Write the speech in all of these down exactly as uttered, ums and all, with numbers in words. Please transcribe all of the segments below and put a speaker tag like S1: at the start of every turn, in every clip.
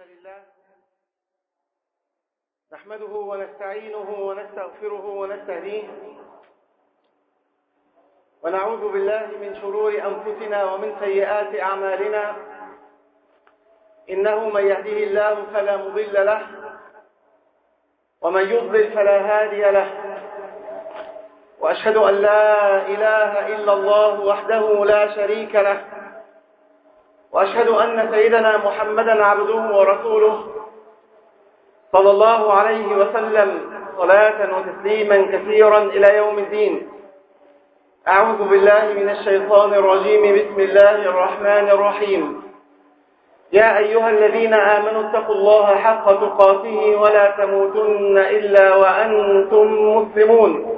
S1: لله نحمده ونستعينه ونستغفره ونستهديه ونعوذ بالله من شرور أنفسنا ومن سيئات أعمالنا. إنه من يهده الله فلا مضل له ومن يضلل فلا هادي له، وأشهد أن لا إله إلا الله وحده لا شريك له، وأشهد أن سيدنا محمدا عبده ورسوله صلى الله عليه وسلم صلاة وتسليما كثيرا إلى يوم الدين. أعوذ بالله من الشيطان الرجيم. بسم الله الرحمن الرحيم. يا أيها الذين آمنوا اتقوا الله حق تقاته ولا تموتن إلا وأنتم مسلمون.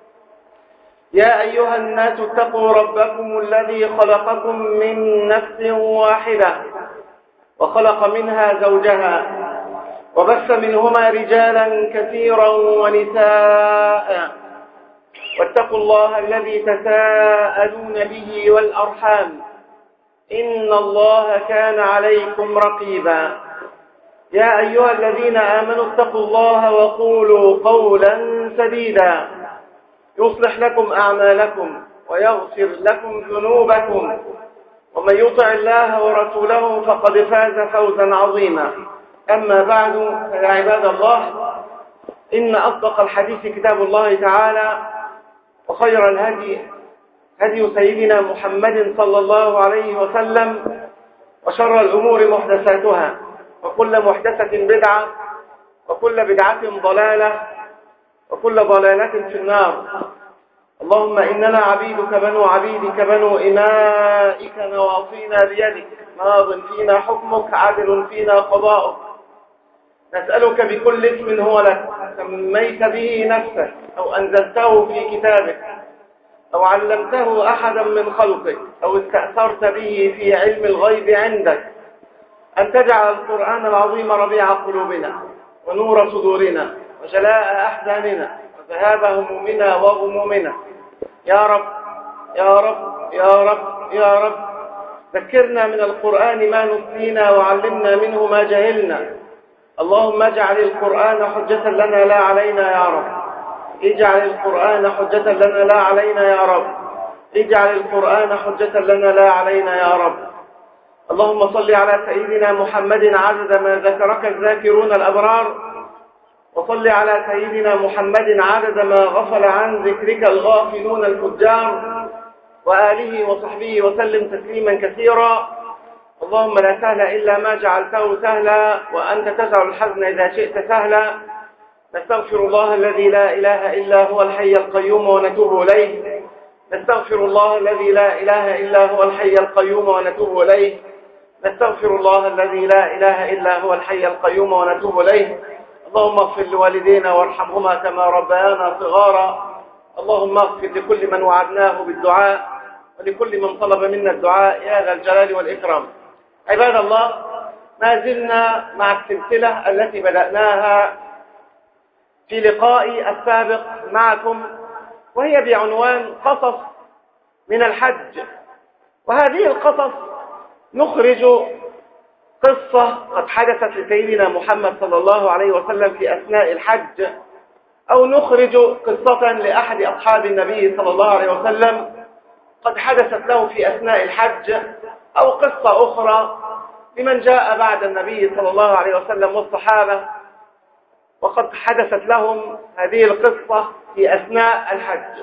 S1: يا أيها الناس اتقوا ربكم الذي خلقكم من نفس واحدة وخلق منها زوجها وبث منهما رجالا كثيرا ونساء، واتقوا الله الذي تساءلون به والأرحام إن الله كان عليكم رقيبا. يا أيها الذين آمنوا اتقوا الله وقولوا قولا سديدا يصلح لكم أعمالكم ويغفر لكم ذنوبكم، ومن يطع الله ورسوله فقد فاز فوزا عظيما. أما بعد، فيا عباد الله، إن أصدق الحديث كتاب الله تعالى، وخير الهدي هدي سيدنا محمد صلى الله عليه وسلم، وشر الأمور محدثاتها، وكل محدثة بدعة، وكل بدعة ضلالة، وكل ضلالة في النار. اللهم إننا عبيدك بنو عبيدك بنو إمائك نواصينا بيدك، ماض فينا حكمك، عدل فينا قضاؤك. نسألك بكل اسم هو لك سميت به نفسك أو أنزلته في كتابك أو علمته أحدا من خلقك أو استأثرت به في علم الغيب عندك، أن تجعل القرآن العظيم ربيع قلوبنا ونور صدورنا وجلاء أحزاننا وذهاب همومنا وغمومنا. يا رب يا رب يا رب يا رب، ذكرنا من القرآن ما نسينا وعلمنا منه ما جهلنا. اللهم اجعل القرآن حجة لنا لا علينا يا رب. اجعل القرآن حجة لنا لا علينا يا رب. اجعل القرآن حجة لنا لا علينا يا رب. اللهم صل على سيدنا محمد عدد ما ذكرك الذاكرون الأبرار، وصل على سيدنا محمد عدد ما غفل عن ذكرك الغافلون الفجار، وآله وصحبه وسلم تسليما كثيرا. اللهم لا سهل إلا ما جعلته سهلا، وأنت تجعل الحزن إذا شئت سهلا. نستغفر الله الذي لا إله إلا هو الحي القيوم ونتوب إليه. نستغفر الله الذي لا إله إلا هو الحي القيوم ونتوب إليه. نستغفر الله الذي لا إله إلا هو الحي القيوم ونتوب إليه. اللهم اغفر لوالدينا وارحمهما كما ربيانا صغارا. اللهم اغفر لكل من وعدناه بالدعاء ولكل من طلب منا الدعاء يا ذا الجلال والإكرام. عباد الله، ما زلنا مع السلسلة التي بدأناها في لقائي السابق معكم، وهي بعنوان قصص من الحج. وهذه القصص نخرج قصة قد حدثت لسيدنا محمد صلى الله عليه وسلم في أثناء الحج، أو نخرج قصة لأحد أصحاب النبي صلى الله عليه وسلم قد حدثت له في أثناء الحج، أو قصة أخرى لمن جاء بعد النبي صلى الله عليه وسلم والصحابة وقد حدثت لهم هذه القصة في أثناء الحج.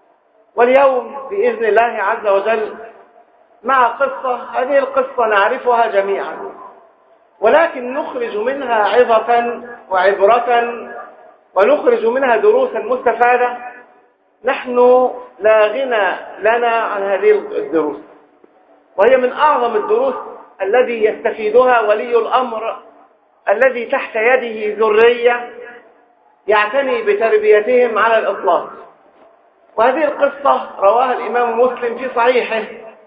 S1: واليوم بإذن الله عز وجل مع قصة، هذه القصة نعرفها جميعا، ولكن نخرج منها عظة وعبرة، ونخرج منها دروسا مستفادة. نحن لا غنى لنا عن هذه الدروس، وهي من أعظم الدروس الذي يستفيدها ولي الأمر الذي تحت يده ذرية يعتني بتربيتهم على الإطلاق. وهذه القصة رواها الإمام مسلم في صحيحه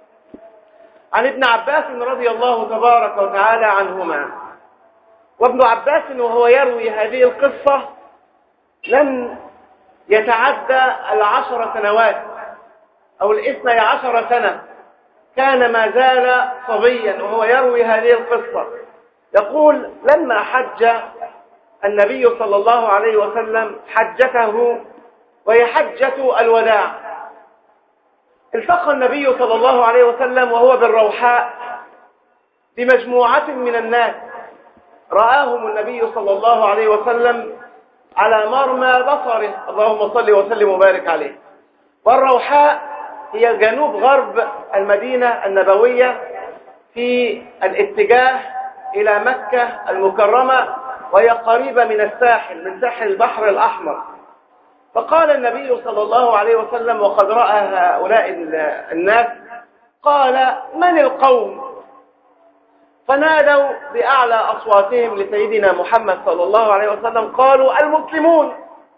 S1: عن ابن عباس رضي الله تبارك وتعالى عنهما. وابن عباس وهو يروي هذه القصة لم يتعدى العشر سنوات أو الاثنى عشر سنة، كان ما زال صبيا وهو يروي هذه القصة. يقول: لما حج النبي صلى الله عليه وسلم حجته وهي حجة الوداع، التقى النبي صلى الله عليه وسلم وهو بالروحاء بمجموعة من الناس، رآهم النبي صلى الله عليه وسلم على مرمى بصره، اللهم صل وسلم وبارك عليه. والروحاء هي جنوب غرب المدينة النبوية في الاتجاه إلى مكة المكرمة، وهي قريبة من الساحل، من ساحل البحر الأحمر. فقال النبي صلى الله عليه وسلم وقد رأى هؤلاء الناس، قال: من القوم؟ فنادوا بأعلى أصواتهم لسيدنا محمد صلى الله عليه وسلم، قالوا: المسلمون.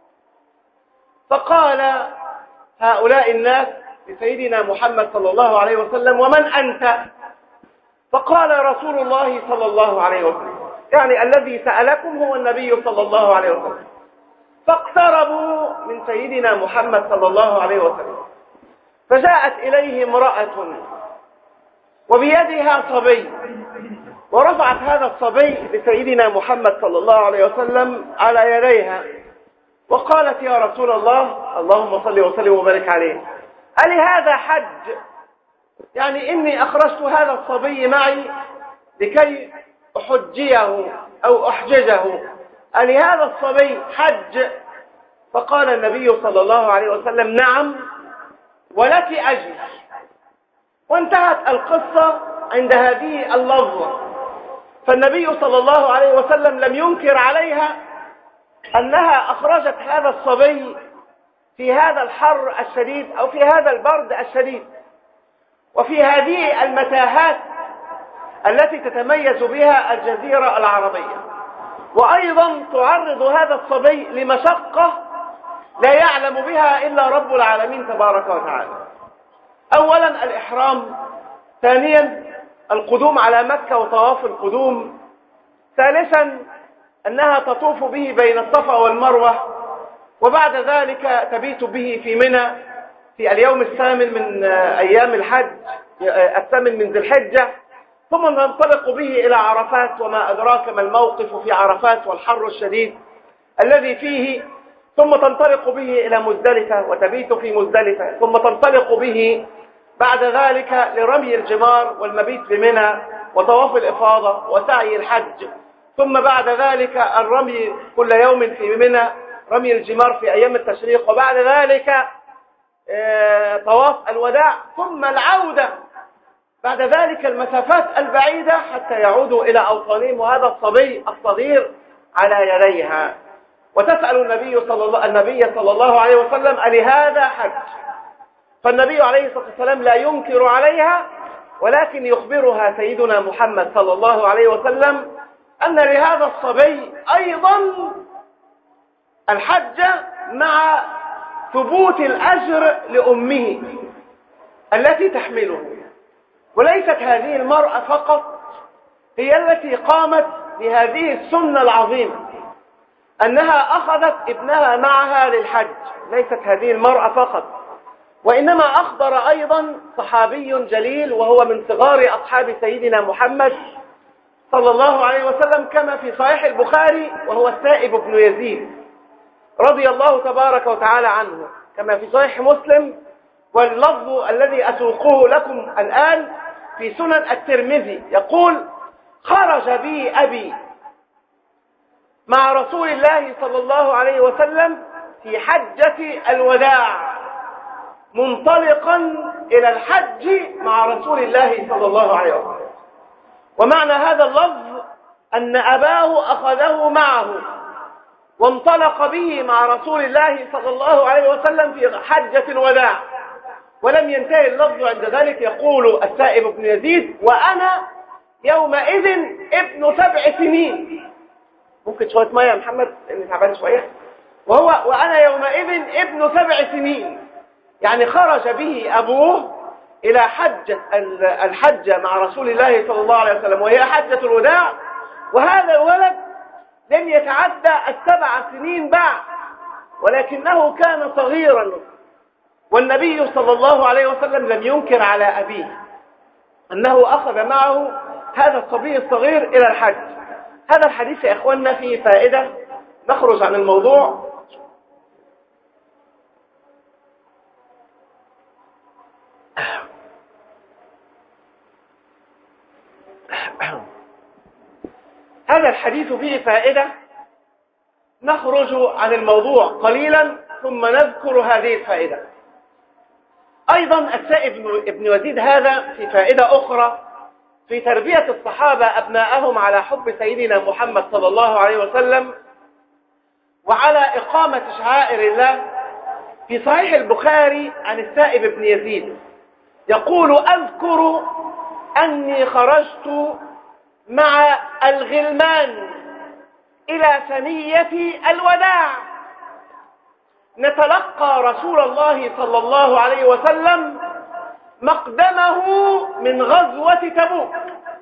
S1: فقال هؤلاء الناس لسيدنا محمد صلى الله عليه وسلم: ومن أنت؟ فقال: رسول الله صلى الله عليه وسلم، يعني الذي سألكم هو النبي صلى الله عليه وسلم. فاقتربوا من سيدنا محمد صلى الله عليه وسلم، فجاءت إليه امرأة وبيدها صبي، ورفعت هذا الصبي لسيدنا محمد صلى الله عليه وسلم على يديها، وقالت: يا رسول الله، اللهم صل وسلم وبارك عليه، ألي هذا حج؟ يعني إني أخرجت هذا الصبي معي لكي أحجيه أو أحججه، ألي هذا الصبي حج؟ فقال النبي صلى الله عليه وسلم: نعم ولك أجر. وانتهت القصة عند هذه اللفظة. فالنبي صلى الله عليه وسلم لم ينكر عليها أنها أخرجت هذا الصبي في هذا الحر الشديد أو في هذا البرد الشديد، وفي هذه المتاهات التي تتميز بها الجزيرة العربية، وأيضا تعرض هذا الصبي لمشقة لا يعلم بها إلا رب العالمين تبارك وتعالى. أولا الإحرام، ثانيا القدوم على مكة وطواف القدوم، ثالثا أنها تطوف به بين الصفا والمروة، وبعد ذلك تبيت به في منى في اليوم الثامن من أيام الحج، الثامن من ذي الحجة، ثم ننطلق به إلى عرفات، وما أدراك ما الموقف في عرفات والحر الشديد الذي فيه، ثم تنطلق به إلى مزدلفة وتبيت في مزدلفة، ثم تنطلق به بعد ذلك لرمي الجمار والمبيت بمنى وطواف الإفاضة وسعي الحج، ثم بعد ذلك الرمي كل يوم في منى، رمي الجمار في أيام التشريق، وبعد ذلك طواف الوداع، ثم العودة بعد ذلك المسافات البعيدة حتى يعودوا إلى أوطانهم، وهذا الصبي الصغير على يديها. وتسأل النبي صلى الله النبي صلى الله عليه وسلم: ألهذا حج؟ فالنبي عليه الصلاة والسلام لا ينكر عليها، ولكن يخبرها سيدنا محمد صلى الله عليه وسلم أن لهذا الصبي أيضا الحج مع ثبوت الأجر لأمه التي تحمله. وليست هذه المرأة فقط هي التي قامت بهذه السنة العظيمة، أنها أخذت ابنها معها للحج. ليست هذه المرأة فقط، وإنما أخبر أيضا صحابي جليل وهو من صغار أصحاب سيدنا محمد صلى الله عليه وسلم كما في صحيح البخاري، وهو السائب بن يزيد رضي الله تبارك وتعالى عنه، كما في صحيح مسلم، واللفظ الذي أسوقه لكم الآن في سنن الترمذي، يقول: خرج بي أبي مع رسول الله صلى الله عليه وسلم في حجة الوداع منطلقا إلى الحج مع رسول الله صلى الله عليه وسلم. ومعنى هذا اللفظ أن أباه أخذه معه وانطلق به مع رسول الله صلى الله عليه وسلم في حجة الوداع. ولم ينتهي اللفظ عند ذلك، يقول السائب بن يزيد: وأنا يومئذ ابن سبع سنين. ممكن شوية مية يا محمد لأني تعبان شوية. وهو وأنا يومئذ ابن سبع سنين، يعني خرج به أبوه إلى حجة الحجة مع رسول الله صلى الله عليه وسلم، وهي حجة الوداع، وهذا الولد لم يتعدى السبع سنين بعد، ولكنه كان صغيرا. والنبي صلى الله عليه وسلم لم ينكر على أبيه أنه أخذ معه هذا الصبي الصغير إلى الحج. هذا الحديث يا إخواننا فيه فائدة، نخرج عن الموضوع. هذا الحديث فيه فائدة، نخرج عن الموضوع قليلا ثم نذكر هذه الفائدة. أيضا السائب ابن يزيد هذا في فائدة أخرى في تربية الصحابة أبناءهم على حب سيدنا محمد صلى الله عليه وسلم وعلى إقامة شعائر الله. في صحيح البخاري عن السائب ابن يزيد يقول: أذكر أني خرجت مع الغلمان إلى ثنية الوداع نتلقى رسول الله صلى الله عليه وسلم مقدمه من غزوة تبوك.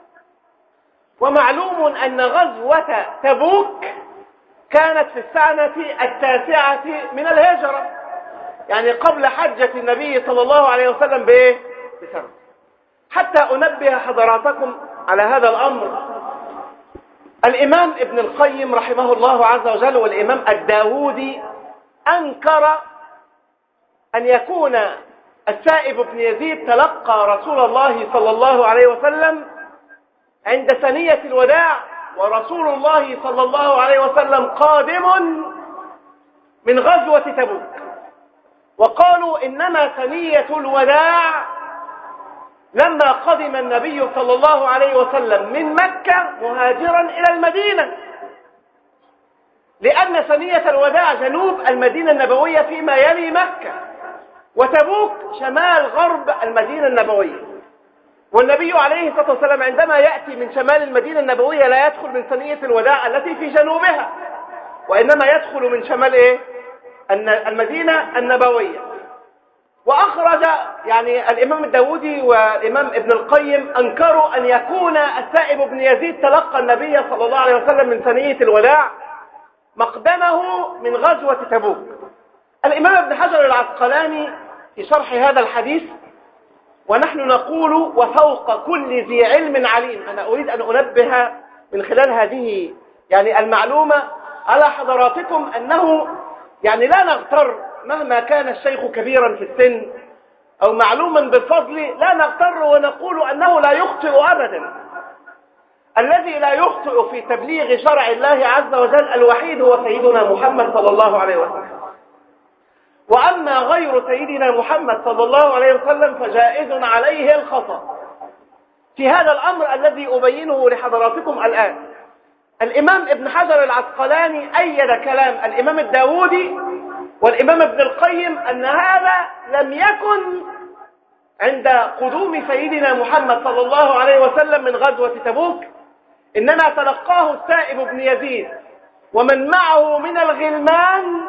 S1: ومعلوم أن غزوة تبوك كانت في السنة التاسعة من الهجرة، يعني قبل حجة النبي صلى الله عليه وسلم بإيه؟ بسنة. حتى أنبه حضراتكم على هذا الأمر، الإمام ابن القيم رحمه الله عز وجل والإمام الداودي أنكر أن يكون السائب بن يزيد تلقى رسول الله صلى الله عليه وسلم عند ثنية الوداع ورسول الله صلى الله عليه وسلم قادم من غزوة تبوك. وقالوا إنما ثنية الوداع لما قدم النبي صلى الله عليه وسلم من مكة مهاجرا إلى المدينة، لأن ثنية الوداع جنوب المدينة النبوية فيما يلي مكة، وتبوك شمال غرب المدينة النبوية. والنبي عليه الصلاة والسلام عندما يأتي من شمال المدينة النبوية لا يدخل من ثنية الوداع التي في جنوبها، وإنما يدخل من شمال إيه؟ المدينة النبوية. وأخرج يعني الإمام الداودي والإمام ابن القيم أنكروا أن يكون السائب بن يزيد تلقى النبي صلى الله عليه وسلم من ثنية الوداع مقدمه من غزوة تبوك. الإمام ابن حجر العسقلاني في شرح هذا الحديث: ونحن نقول وفوق كل ذي علم عليم. أنا أريد أن أنبه من خلال هذه يعني المعلومة على حضراتكم أنه يعني لا نغتر مهما كان الشيخ كبيرا في السن أو معلوما بالفضل، لا نغتر ونقول أنه لا يخطئ أبدا. الذي لا يخطئ في تبليغ شرع الله عز وجل الوحيد هو سيدنا محمد صلى الله عليه وسلم. وأما غير سيدنا محمد صلى الله عليه وسلم فجائز عليه الخطأ في هذا الأمر الذي أبينه لحضراتكم الآن. الإمام ابن حجر العسقلاني أيد كلام الإمام الداودي والإمام ابن القيم أن هذا لم يكن عند قدوم سيدنا محمد صلى الله عليه وسلم من غزوة تبوك، إنما تلقاه السائب بن يزيد ومن معه من الغلمان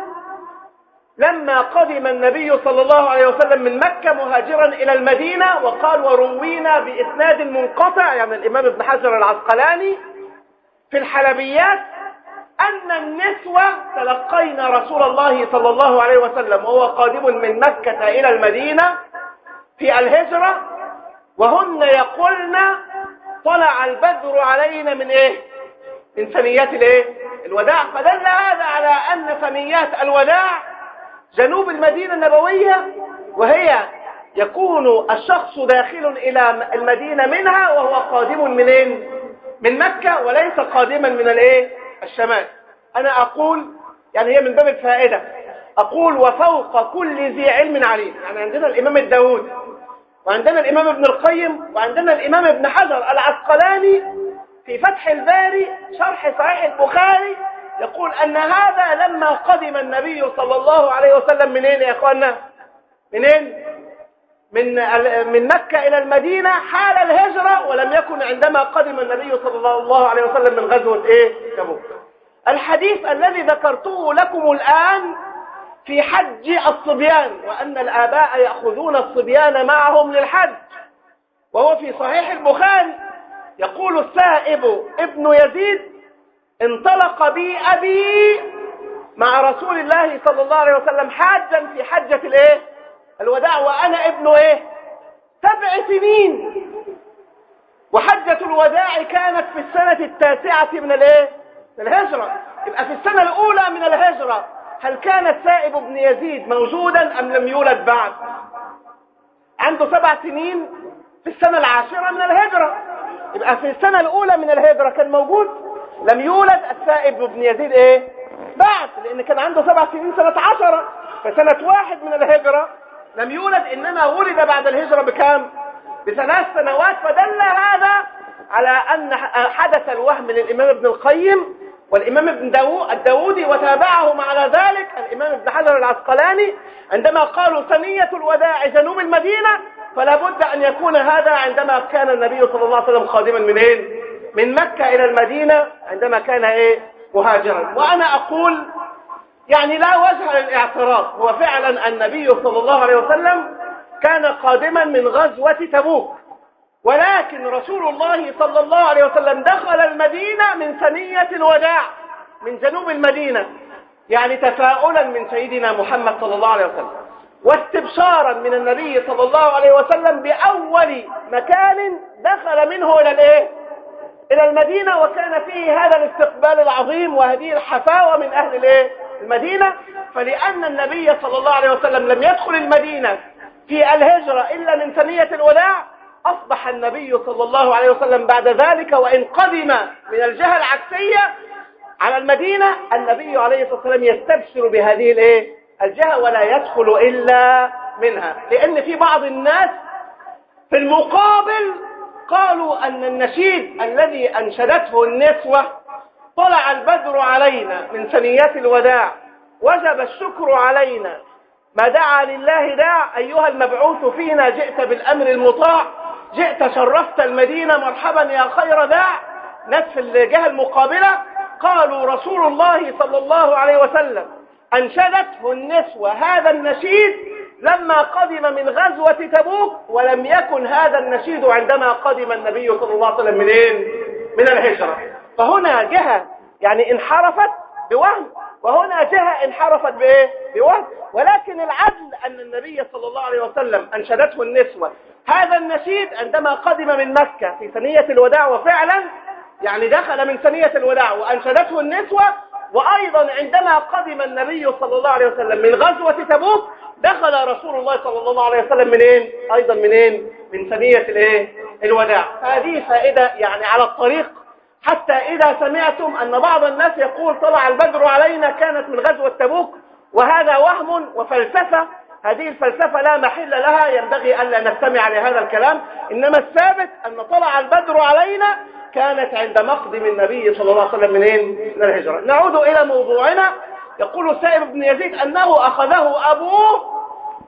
S1: لما قدم النبي صلى الله عليه وسلم من مكة مهاجرا إلى المدينة. وقال: وروينا بإسناد منقطع، يعني الإمام ابن حجر العسقلاني في الحلبيات، أن النسوة تلقين رسول الله صلى الله عليه وسلم وهو قادم من مكة إلى المدينة في الهجرة، وهن يقولن: طلع البدر علينا من إيه؟ من ثنيات الإيه؟ الوداع. فدل هذا على أن ثنيات الوداع جنوب المدينة النبوية، وهي يكون الشخص داخل إلى المدينة منها وهو قادم منين؟ من مكة، وليس قادما من الإيه؟ الشمال. أنا أقول يعني هي من باب الفائدة، أقول وفوق كل ذي علم عليم. يعني عندنا الإمام الداود وعندنا الإمام ابن القيم وعندنا الإمام ابن حجر العسقلاني في فتح الباري شرح صحيح البخاري يقول أن هذا لما قدم النبي صلى الله عليه وسلم منين يا أخوانا؟ منين؟ من من مكة إلى المدينة حال الهجرة، ولم يكن عندما قدم النبي صلى الله عليه وسلم من غزوة إيه؟ تبوك. الحديث الذي ذكرته لكم الآن في حج الصبيان، وأن الآباء يأخذون الصبيان معهم للحج، وهو في صحيح البخاري. يقول السائب ابن يزيد: انطلق بي أبي مع رسول الله صلى الله عليه وسلم حاجا في حجة الايه؟ الوداع، وأنا ابن ايه؟ سبع سنين. وحجة الوداع كانت في السنة التاسعة من الايه؟ الهجرة. يبقى في السنة الأولى من الهجرة هل كان السائب بن يزيد موجودا أم لم يولد بعد؟ عنده سبع سنين في السنة العاشرة من الهجرة، يبقى في السنة الأولى من الهجرة كان موجود. لم يولد السائب بن يزيد ايه؟ بعد، لأن كان عنده سبع سنين سنة عشرة، فسنة واحد من الهجرة لم يولد، إنما ولد بعد الهجرة بكام؟ بثلاث سنوات. فدل هذا على أن حدث الوهم للإمام ابن القيم والإمام ابن الداودي، وتابعهم على ذلك الإمام ابن حجر العسقلاني عندما قالوا ثنية الوداع جنوب المدينة، فلا بد أن يكون هذا عندما كان النبي صلى الله عليه وسلم قادما منين؟ من مكة إلى المدينة عندما كان إيه؟ مهاجرا. وأنا أقول يعني لا وجه للاعتراض، هو فعلا النبي صلى الله عليه وسلم كان قادما من غزوة تبوك، ولكن رسول الله صلى الله عليه وسلم دخل المدينة من ثنية الوداع من جنوب المدينة، يعني تفاؤلا من سيدنا محمد صلى الله عليه وسلم، واستبشارا من النبي صلى الله عليه وسلم بأول مكان دخل منه إلى الإيه؟ إلى المدينة، وكان فيه هذا الاستقبال العظيم وهذه الحفاوة من أهل الإيه؟ المدينة. فلأن النبي صلى الله عليه وسلم لم يدخل المدينة في الهجرة إلا من ثنية الوداع، أصبح النبي صلى الله عليه وسلم بعد ذلك وإن قدم من الجهة العكسية على المدينة، النبي عليه الصلاة والسلام يستبشر بهذه الإيه؟ الجهة ولا يدخل إلا منها. لأن في بعض الناس في المقابل قالوا أن النشيد الذي أنشدته النسوة طلع البدر علينا من ثنيات الوداع وجب الشكر علينا ما دعا لله داع، أيها المبعوث فينا جئت بالأمر المطاع، جئت شرفت المدينة مرحبا يا خير داع. ناس في الجهة المقابلة قالوا رسول الله صلى الله عليه وسلم أنشدته النسوة هذا النشيد لما قدم من غزوة تبوك، ولم يكن هذا النشيد عندما قدم النبي صلى الله عليه وسلم منين؟ من الهجرة. فهنا جهة يعني انحرفت بوهم، وهنا جهة انحرفت بايه؟ بوهم. ولكن العدل أن النبي صلى الله عليه وسلم أنشدته النسوة هذا النشيد عندما قدم من مكة في ثنية الوداع، وفعلا يعني دخل من ثنية الوداع وأنشدته النسوة. وأيضا عندما قدم النبي صلى الله عليه وسلم من غزوة تبوك دخل رسول الله صلى الله عليه وسلم منين؟ أيضا منين؟ من ثنية الايه؟ الوداع. هذه فائدة يعني على الطريق، حتى إذا سمعتم أن بعض الناس يقول طلع البدر علينا كانت من غزوة تبوك، وهذا وهم وفلسفة، هذه الفلسفة لا محل لها، ينبغي ألا نستمع لهذا الكلام. إنما الثابت أن طلع البدر علينا كانت عند مقدم النبي صلى الله عليه وسلم منين؟ من الهجرة. نعود إلى موضوعنا. يقول السائب بن يزيد أنه أخذه أبوه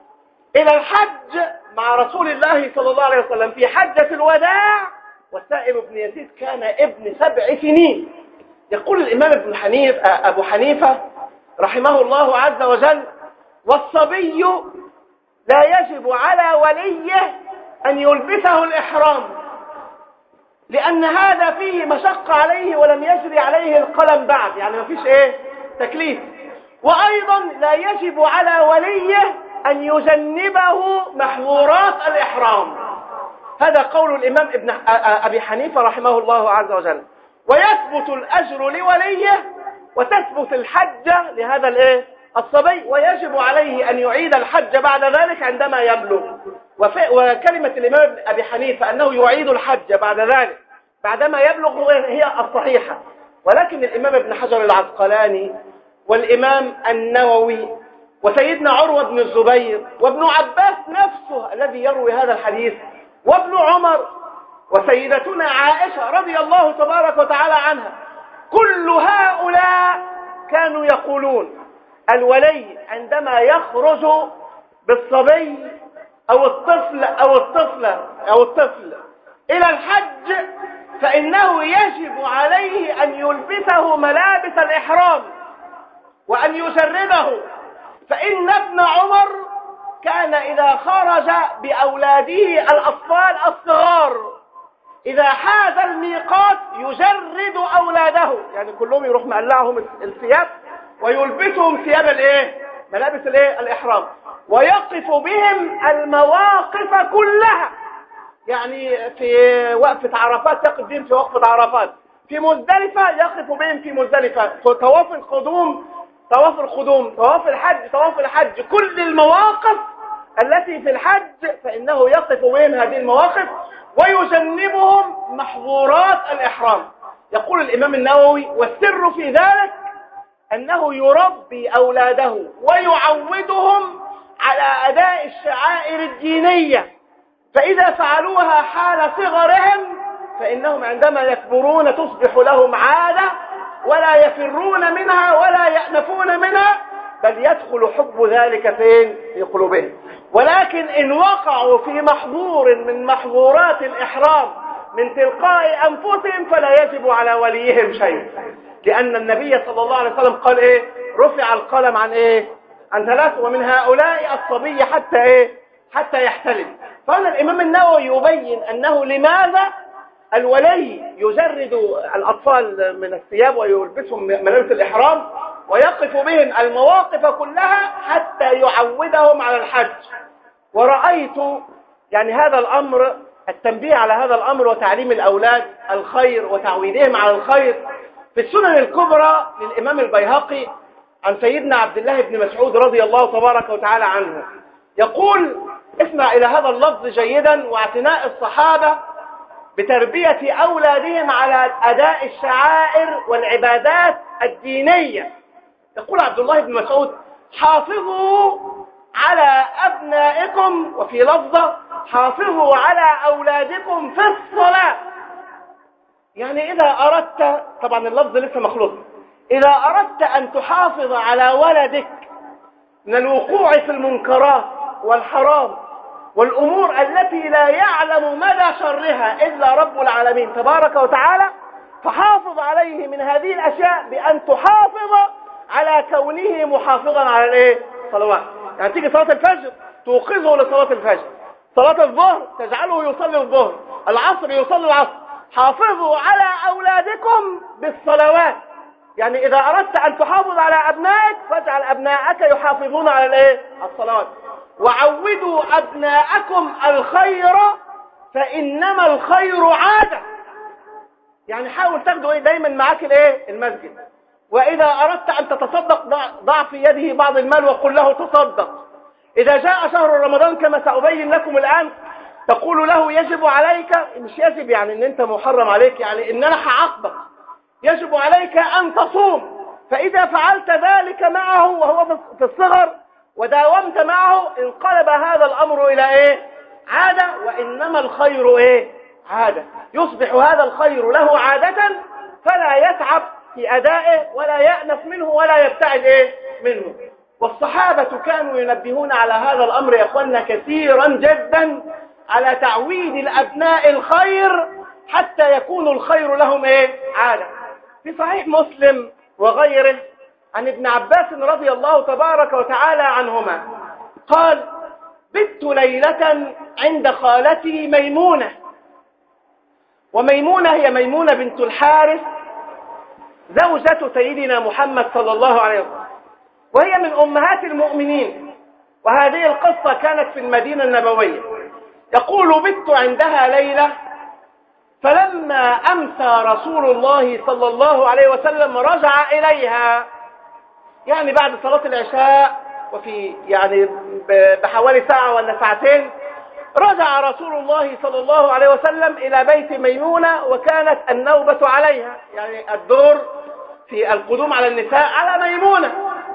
S1: إلى الحج مع رسول الله صلى الله عليه وسلم في حجة الوداع، والسائب بن يزيد كان ابن سبع سنين. يقول الإمام ابن حنيف أبو حنيفة رحمه الله عز وجل: والصبي لا يجب على وليه أن يلبسه الإحرام، لأن هذا فيه مشقة عليه ولم يجري عليه القلم بعد، يعني ما فيش إيه؟ تكليف. وأيضا لا يجب على وليه أن يجنبه محظورات الإحرام. هذا قول الإمام ابن أبي حنيفة رحمه الله عز وجل. ويثبت الأجر لوليه وتثبت الحجة لهذا الإيه؟ الصبي، ويجب عليه أن يعيد الحج بعد ذلك عندما يبلغ. وكلمة الإمام أبي حنيفة أنه يعيد الحج بعد ذلك بعدما يبلغ هي الصحيحة. ولكن الإمام ابن حجر العسقلاني والإمام النووي وسيدنا عروة بن الزبير وابن عباس نفسه الذي يروي هذا الحديث وابن عمر وسيدتنا عائشة رضي الله تبارك وتعالى عنها، كل هؤلاء كانوا يقولون الولي عندما يخرج بالصبي أو الطفل أو الطفلة أو الطفل إلى الحج فإنه يجب عليه أن يلبسه ملابس الإحرام وأن يجرده. فإن ابن عمر كان إذا خرج بأولاده الأطفال الصغار إذا حاز الميقات يجرد أولاده، يعني كلهم يروح مقلعهم الثياب ويلبسهم ثياب الايه؟ ملابس الايه؟ الإحرام، ويقف بهم المواقف كلها يعني في وقفة عرفات يقف بهم في وقفة عرفات، في مزدلفة يقف بهم في مزدلفة، طواف القدوم طواف القدوم طواف الحج طواف الحج، كل المواقف التي في الحج فإنه يقف بهم هذه المواقف ويجنبهم محظورات الإحرام. يقول الإمام النووي: والسر في ذلك أنه يربي أولاده ويعودهم على أداء الشعائر الدينية، فإذا فعلوها حال صغرهم فإنهم عندما يكبرون تصبح لهم عادة ولا يفرون منها ولا يأنفون منها، بل يدخل حب ذلك فين؟ في قلوبهم. ولكن إن وقعوا في محظور من محظورات الإحرام من تلقاء أنفسهم فلا يجب على وليهم شيء، لأن النبي صلى الله عليه وسلم قال إيه؟ رفع القلم عن إيه؟ عن ثلاث، ومن هؤلاء الصبي حتى إيه؟ حتى يحتلم. فهنا الإمام النووي يبين أنه لماذا الولي يجرد الأطفال من الثياب ويلبسهم ملابس الإحرام ويقف بهم المواقف كلها حتى يعودهم على الحج. ورأيت يعني هذا الأمر، التنبيه على هذا الأمر وتعليم الأولاد الخير وتعويدهم على الخير في السنن الكبرى للإمام البيهقي عن سيدنا عبد الله بن مسعود رضي الله تبارك وتعالى عنه، يقول: اسمع إلى هذا اللفظ جيدا، واعتناء الصحابة بتربية أولادهم على أداء الشعائر والعبادات الدينية. يقول عبد الله بن مسعود: حافظوا على أبنائكم، وفي لفظة: حافظوا على أولادكم في الصلاة. يعني إذا أردت، طبعا اللفظ لسه مخلوط، إذا أردت أن تحافظ على ولدك من الوقوع في المنكرات والحرام والأمور التي لا يعلم مدى شرها إلا رب العالمين تبارك وتعالى، فحافظ عليه من هذه الأشياء بأن تحافظ على كونه محافظا على الايه؟ الصلوات. يعني تيجي صلاة الفجر توقظه لصلاة الفجر، صلاة الظهر تجعله يصلي الظهر، العصر يصلي العصر. حافظوا على أولادكم بالصلوات. يعني إذا أردت أن تحافظ على أبنائك فاجعل أبنائك يحافظون على الايه؟ الصلوات. وعودوا أبناءكم الخير فإنما الخير عادة. يعني حاول تاخدوا ايه دايما معاك الايه؟ المسجد. وإذا أردت أن تتصدق ضع في يده بعض المال وقل له تصدق. إذا جاء شهر رمضان كما سأبين لكم الآن تقول له يجب عليك، مش يجب يعني ان انت محرم عليك، يعني ان انا هعاقبك، يجب عليك ان تصوم. فاذا فعلت ذلك معه وهو في الصغر وداومت معه انقلب هذا الامر الى ايه؟ عادة. وانما الخير ايه؟ عادة. يصبح هذا الخير له عادة فلا يتعب في ادائه ولا يأنف منه ولا يبتعد ايه؟ منه. والصحابة كانوا ينبهون على هذا الامر يا اخواننا كثيرا جدا، على تعويد الأبناء الخير حتى يكون الخير لهم إيه؟ عادة. في صحيح مسلم وغيره عن ابن عباس رضي الله تبارك وتعالى عنهما قال: بت ليلة عند خالتي ميمونة. وميمونة هي ميمونة بنت الحارث زوجة سيدنا محمد صلى الله عليه وسلم، وهي من أمهات المؤمنين، وهذه القصة كانت في المدينة النبوية. يقول: بت عندها ليلة، فلما أمسى رسول الله صلى الله عليه وسلم رجع إليها، يعني بعد صلاة العشاء وفي يعني بحوالي ساعة ولا ساعتين رجع رسول الله صلى الله عليه وسلم إلى بيت ميمونة، وكانت النوبة عليها، يعني الدور في القدوم على النساء على ميمونة.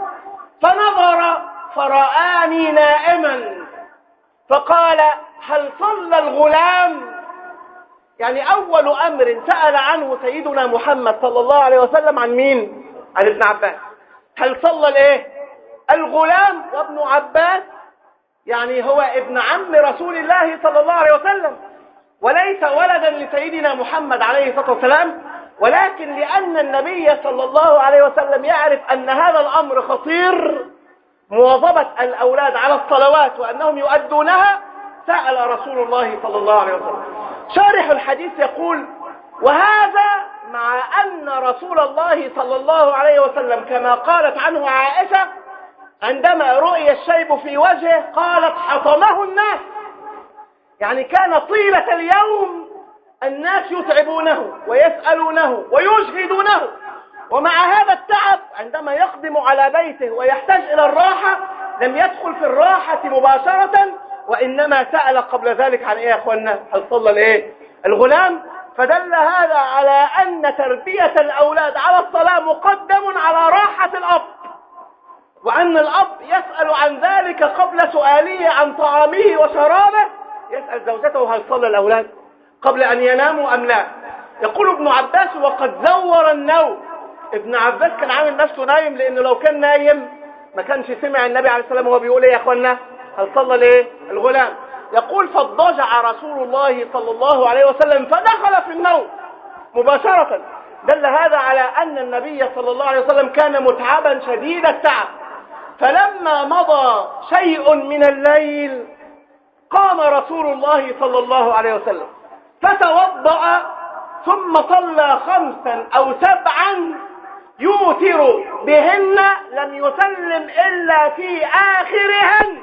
S1: فنظر فرآني نائما فقال: هل صلى الغلام؟ يعني أول أمر سأل عنه سيدنا محمد صلى الله عليه وسلم عن مين؟ عن ابن عباس. هل صلى الايه؟ الغلام. وابن عباس يعني هو ابن عم رسول الله صلى الله عليه وسلم، وليس ولدا لسيدنا محمد عليه الصلاة والسلام، ولكن لأن النبي صلى الله عليه وسلم يعرف أن هذا الأمر خطير، مواظبة الأولاد على الصلوات وأنهم يؤدونها، سأل رسول الله صلى الله عليه وسلم. شارح الحديث يقول: وهذا مع أن رسول الله صلى الله عليه وسلم كما قالت عنه عائشة عندما رؤي الشيب في وجهه قالت: حطمه الناس. يعني كان طيلة اليوم الناس يتعبونه ويسألونه ويجهدونه، ومع هذا التعب عندما يقدم على بيته ويحتاج إلى الراحة لم يدخل في الراحة مباشرة، وإنما سأل قبل ذلك عن إيه يا أخوانا؟ هل صلى الإيه؟ الغلام. فدل هذا على أن تربية الأولاد على الصلاة مقدم على راحة الأب، وأن الأب يسأل عن ذلك قبل سؤاله عن طعامه وشرابه، يسأل زوجته هل صلى الأولاد قبل أن يناموا أم لا. يقول ابن عباس وقد زور النوم. ابن عباس كان عامل نفسه نايم، لأنه لو كان نايم ما كانش سمع النبي عليه السلام وهو بيقول ايه يا اخوانا؟ هل صلى الايه؟ الغلام. يقول فاضطجع رسول الله صلى الله عليه وسلم فدخل في النوم مباشرة. دل هذا على أن النبي صلى الله عليه وسلم كان متعبا شديد التعب. فلما مضى شيء من الليل قام رسول الله صلى الله عليه وسلم فتوضأ ثم صلى خمسا أو سبعا يوتر بهن، لم يسلم إلا في آخرهن.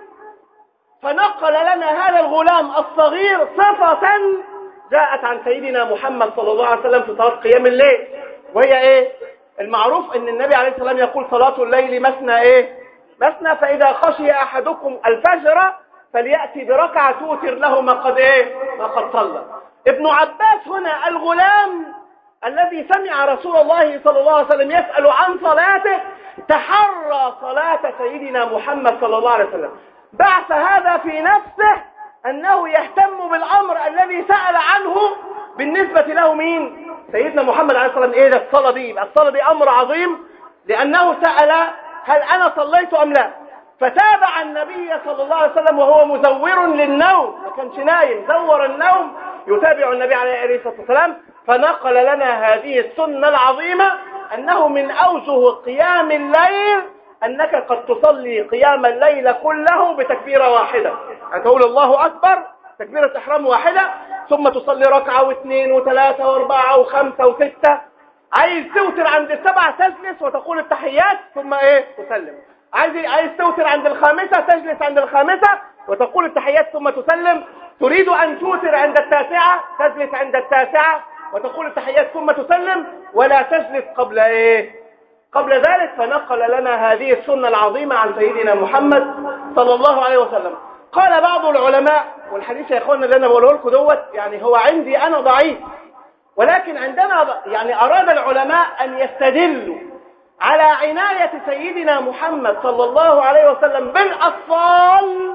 S1: فنقل لنا هذا الغلام الصغير صفة جاءت عن سيدنا محمد صلى الله عليه وسلم في صلاة قيام الليل، وهي ايه؟ المعروف ان النبي عليه السلام يقول صلاة الليل مثنى ايه؟ مثنى، فإذا خشي أحدكم الفجر فليأتي بركعة توتر له ما قد ايه؟ ما قد صلى. ابن عباس هنا الغلام الذي سمع رسول الله صلى الله عليه وسلم يسأل عن صلاته تحرى صلاة سيدنا محمد صلى الله عليه وسلم، بعث هذا في نفسه أنه يهتم بالأمر الذي سأل عنه بالنسبة له مين؟ سيدنا محمد عليه الصلاة والسلام. إيه ده الصلاة دي؟ يبقى الصلاة دي أمر عظيم، لأنه سأل هل أنا صليت أم لا؟ فتابع النبي صلى الله عليه وسلم وهو مزور للنوم، ما كانش نايم، زور النوم، يتابع النبي عليه الصلاة والسلام. فنقل لنا هذه السنة العظيمة أنه من أوجه قيام الليل أنك قد تصلي قيام الليل كله بتكبيرة واحدة، يعني تقول الله أكبر تكبيرة إحرام واحدة، ثم تصلي ركعة واثنين وثلاثة واربعة وخمسة وستة. عايز توتر عند السبعة تجلس وتقول التحيات ثم إيه؟ تسلم. عايز عايز توتر عند الخامسة تجلس عند الخامسة وتقول التحيات ثم تسلم. تريد أن توتر عند التاسعة تجلس عند التاسعة وتقول التحيات ثم تسلم، ولا تجلس قبل إيه؟ قبل ذلك. فنقل لنا هذه السنة العظيمة عن سيدنا محمد صلى الله عليه وسلم. قال بعض العلماء، والحديث يا اخوانا اللي انا بقوله لكم دوت يعني هو عندي انا ضعيف، ولكن عندما يعني اراد العلماء ان يستدلوا على عناية سيدنا محمد صلى الله عليه وسلم بالاطفال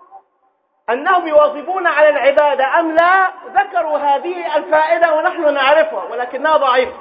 S1: انهم يواظبون على العبادة ام لا، ذكروا هذه الفائدة ونحن نعرفها ولكنها ضعيفة.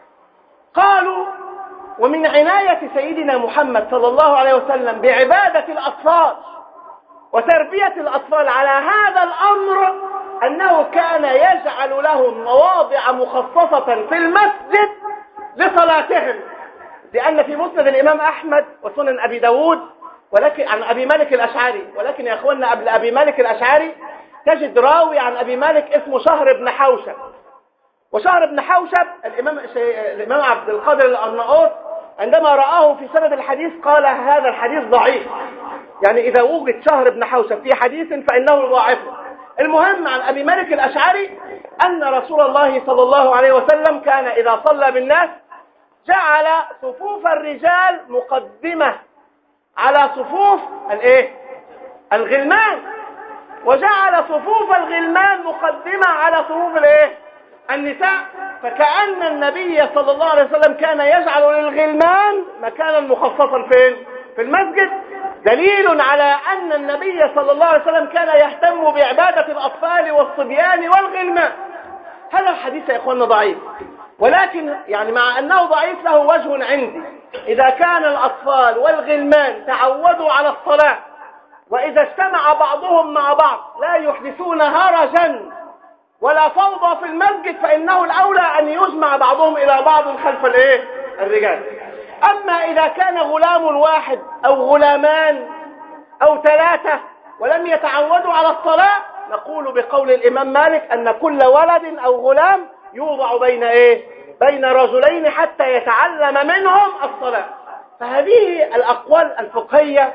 S1: قالوا ومن عناية سيدنا محمد صلى الله عليه وسلم بعبادة الأطفال وتربية الأطفال على هذا الأمر أنه كان يجعل لهم مواضع مخصصة في المسجد لصلاتهم، لأن في مسند الإمام أحمد وسنن أبي داود ولكن عن أبي مالك الأشعري، ولكن يا أخوانا قبل أبي مالك الأشعري تجد راوي عن أبي مالك اسمه شهر بن حوشب. وشهر بن حوشب الإمام, الإمام عبد القادر الأرناؤوط عندما رآه في سند الحديث قال هذا الحديث ضعيف، يعني إذا وجد شهر بن حوشب في حديث فإنه ضعيف. المهم عن أبي مالك الأشعري أن رسول الله صلى الله عليه وسلم كان إذا صلى بالناس جعل صفوف الرجال مقدمة على صفوف الايه؟ الغلمان، وجعل صفوف الغلمان مقدمة على صفوف الايه؟ النساء. فكأن النبي صلى الله عليه وسلم كان يجعل للغلمان مكانا مخصصا فين؟ في المسجد، دليل على أن النبي صلى الله عليه وسلم كان يهتم بعبادة الأطفال والصبيان والغلمان. هذا الحديث يا إخواننا ضعيف، ولكن يعني مع أنه ضعيف له وجه عندي. إذا كان الأطفال والغلمان تعودوا على الصلاة وإذا اجتمع بعضهم مع بعض لا يحدثون هرجا ولا فوضى في المسجد فإنه الأولى أن يجمع بعضهم إلى بعض خلف الايه؟ الرجال. أما إذا كان غلام واحد أو غلامان أو ثلاثة ولم يتعودوا على الصلاة نقول بقول الإمام مالك أن كل ولد أو غلام يوضع بين إيه؟ بين رجلين حتى يتعلم منهم الصلاة. فهذه الأقوال الفقهية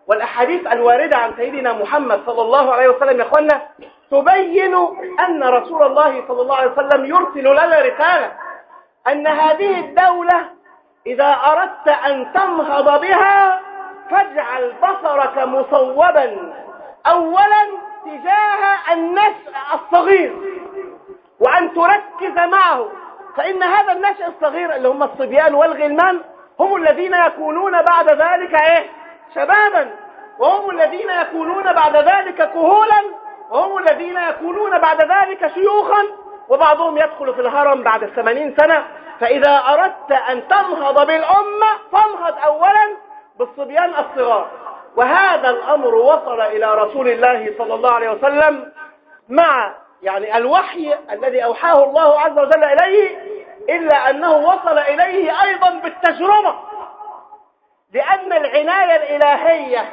S1: والأحاديث الواردة عن سيدنا محمد صلى الله عليه وسلم يا أخوانا تبين أن رسول الله صلى الله عليه وسلم يرسل لنا رسالة أن هذه الدولة إذا أردت أن تنهض بها فاجعل بصرك مصوبا أولا تجاه النشء الصغير، وأن تركز معه، فإن هذا النشء الصغير اللي هم الصبيان والغلمان هم الذين يكونون بعد ذلك إيه؟ شبابا، وهم الذين يكونون بعد ذلك كهولا، وهم الذين يكونون بعد ذلك شيوخا، وبعضهم يدخل في الهرم بعد الثمانين سنة. فإذا أردت أن تنهض بالأمة فانهض أولا بالصبيان الصغار. وهذا الأمر وصل إلى رسول الله صلى الله عليه وسلم مع يعني الوحي الذي أوحاه الله عز وجل إليه، إلا أنه وصل إليه أيضا بالتجربة، لأن العناية الإلهية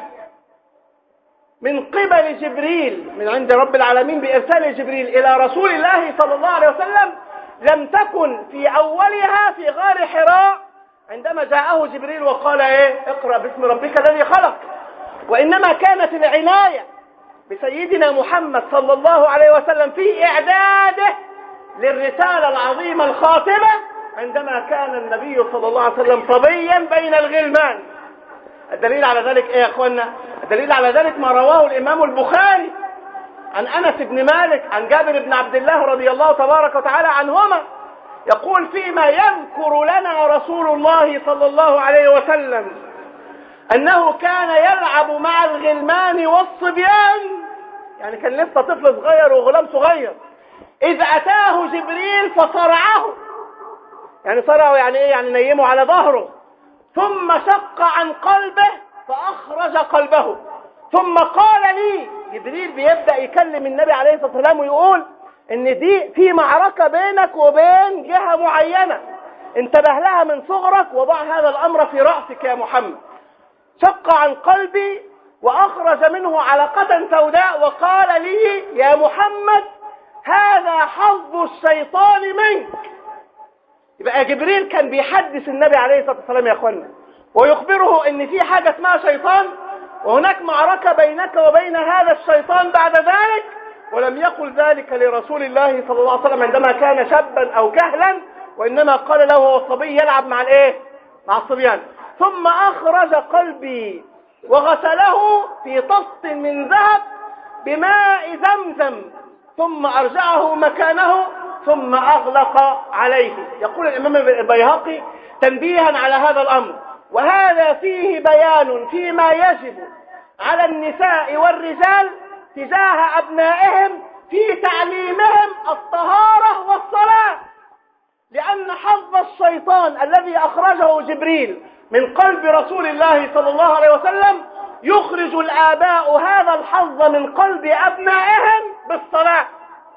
S1: من قبل جبريل من عند رب العالمين بإرسال جبريل إلى رسول الله صلى الله عليه وسلم لم تكن في أولها في غار حراء عندما جاءه جبريل وقال إيه؟ اقرأ باسم ربك الذي خلق، وإنما كانت العناية بسيدنا محمد صلى الله عليه وسلم في إعداده للرسالة العظيمة الخاتمة عندما كان النبي صلى الله عليه وسلم صبيا بين الغلمان. الدليل على ذلك إيه يا أخوانا؟ الدليل على ذلك ما رواه الإمام البخاري عن أنس بن مالك عن جابر بن عبد الله رضي الله تبارك وتعالى عنهما، يقول فيما يذكر لنا رسول الله صلى الله عليه وسلم أنه كان يلعب مع الغلمان والصبيان، يعني كان لسه طفل صغير وغلام صغير، إذ أتاه جبريل فصرعه، يعني صرعه يعني إيه؟ يعني نيمه على ظهره، ثم شق عن قلبه فأخرج قلبه، ثم قال لي، جبريل بيبدأ يكلم النبي عليه الصلاة والسلام ويقول إن دي في معركة بينك وبين جهة معينة، انتبه لها من صغرك وضع هذا الأمر في رأسك يا محمد. شق عن قلبي وأخرج منه علقة سوداء وقال لي يا محمد هذا حظ الشيطان منك. يبقى جبريل كان بيحدث النبي عليه الصلاة والسلام يا أخوانا ويخبره ان في حاجة اسمها شيطان، وهناك معركة بينك وبين هذا الشيطان بعد ذلك، ولم يقل ذلك لرسول الله صلى الله عليه وسلم عندما كان شابا أو كهلا، وإنما قال له هو الصبي يلعب مع الايه؟ مع الصبيان. ثم أخرج قلبي وغسله في طست من ذهب بماء زمزم، ثم أرجعه مكانه ثم أغلق عليه. يقول الإمام البيهقي تنبيها على هذا الأمر، وهذا فيه بيان فيما يجب على النساء والرجال تجاه أبنائهم في تعليمهم الطهارة والصلاة، لأن حظ الشيطان الذي أخرجه جبريل من قلب رسول الله صلى الله عليه وسلم يخرج الآباء هذا الحظ من قلب أبنائهم بالصلاة.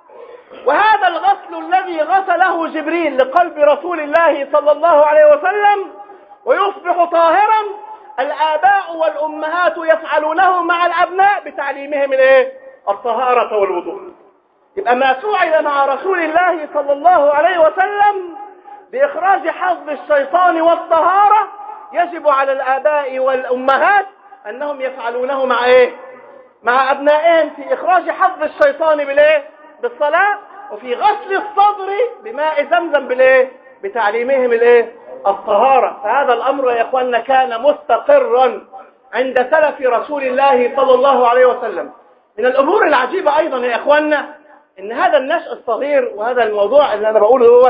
S1: وهذا الغسل الذي غسله جبريل لقلب رسول الله صلى الله عليه وسلم ويصبح طاهرا، الآباء والأمهات يفعلونه مع الأبناء بتعليمهم الايه؟ الطهارة والوضوء. يبقى ما فعل مع رسول الله صلى الله عليه وسلم بإخراج حظ الشيطان والطهارة يجب على الآباء والأمهات أنهم يفعلونه مع ايه؟ مع أبنائهم في إخراج حظ الشيطان بالايه؟ بالصلاة، وفي غسل الصدر بماء زمزم بالايه؟ بتعليمهم الايه؟ الطهارة. فهذا الأمر يا إخواننا كان مستقرا عند سلف رسول الله صلى الله عليه وسلم. من الأمور العجيبة أيضا يا إخواننا إن هذا النشأ الصغير، وهذا الموضوع اللي أنا بقوله دوت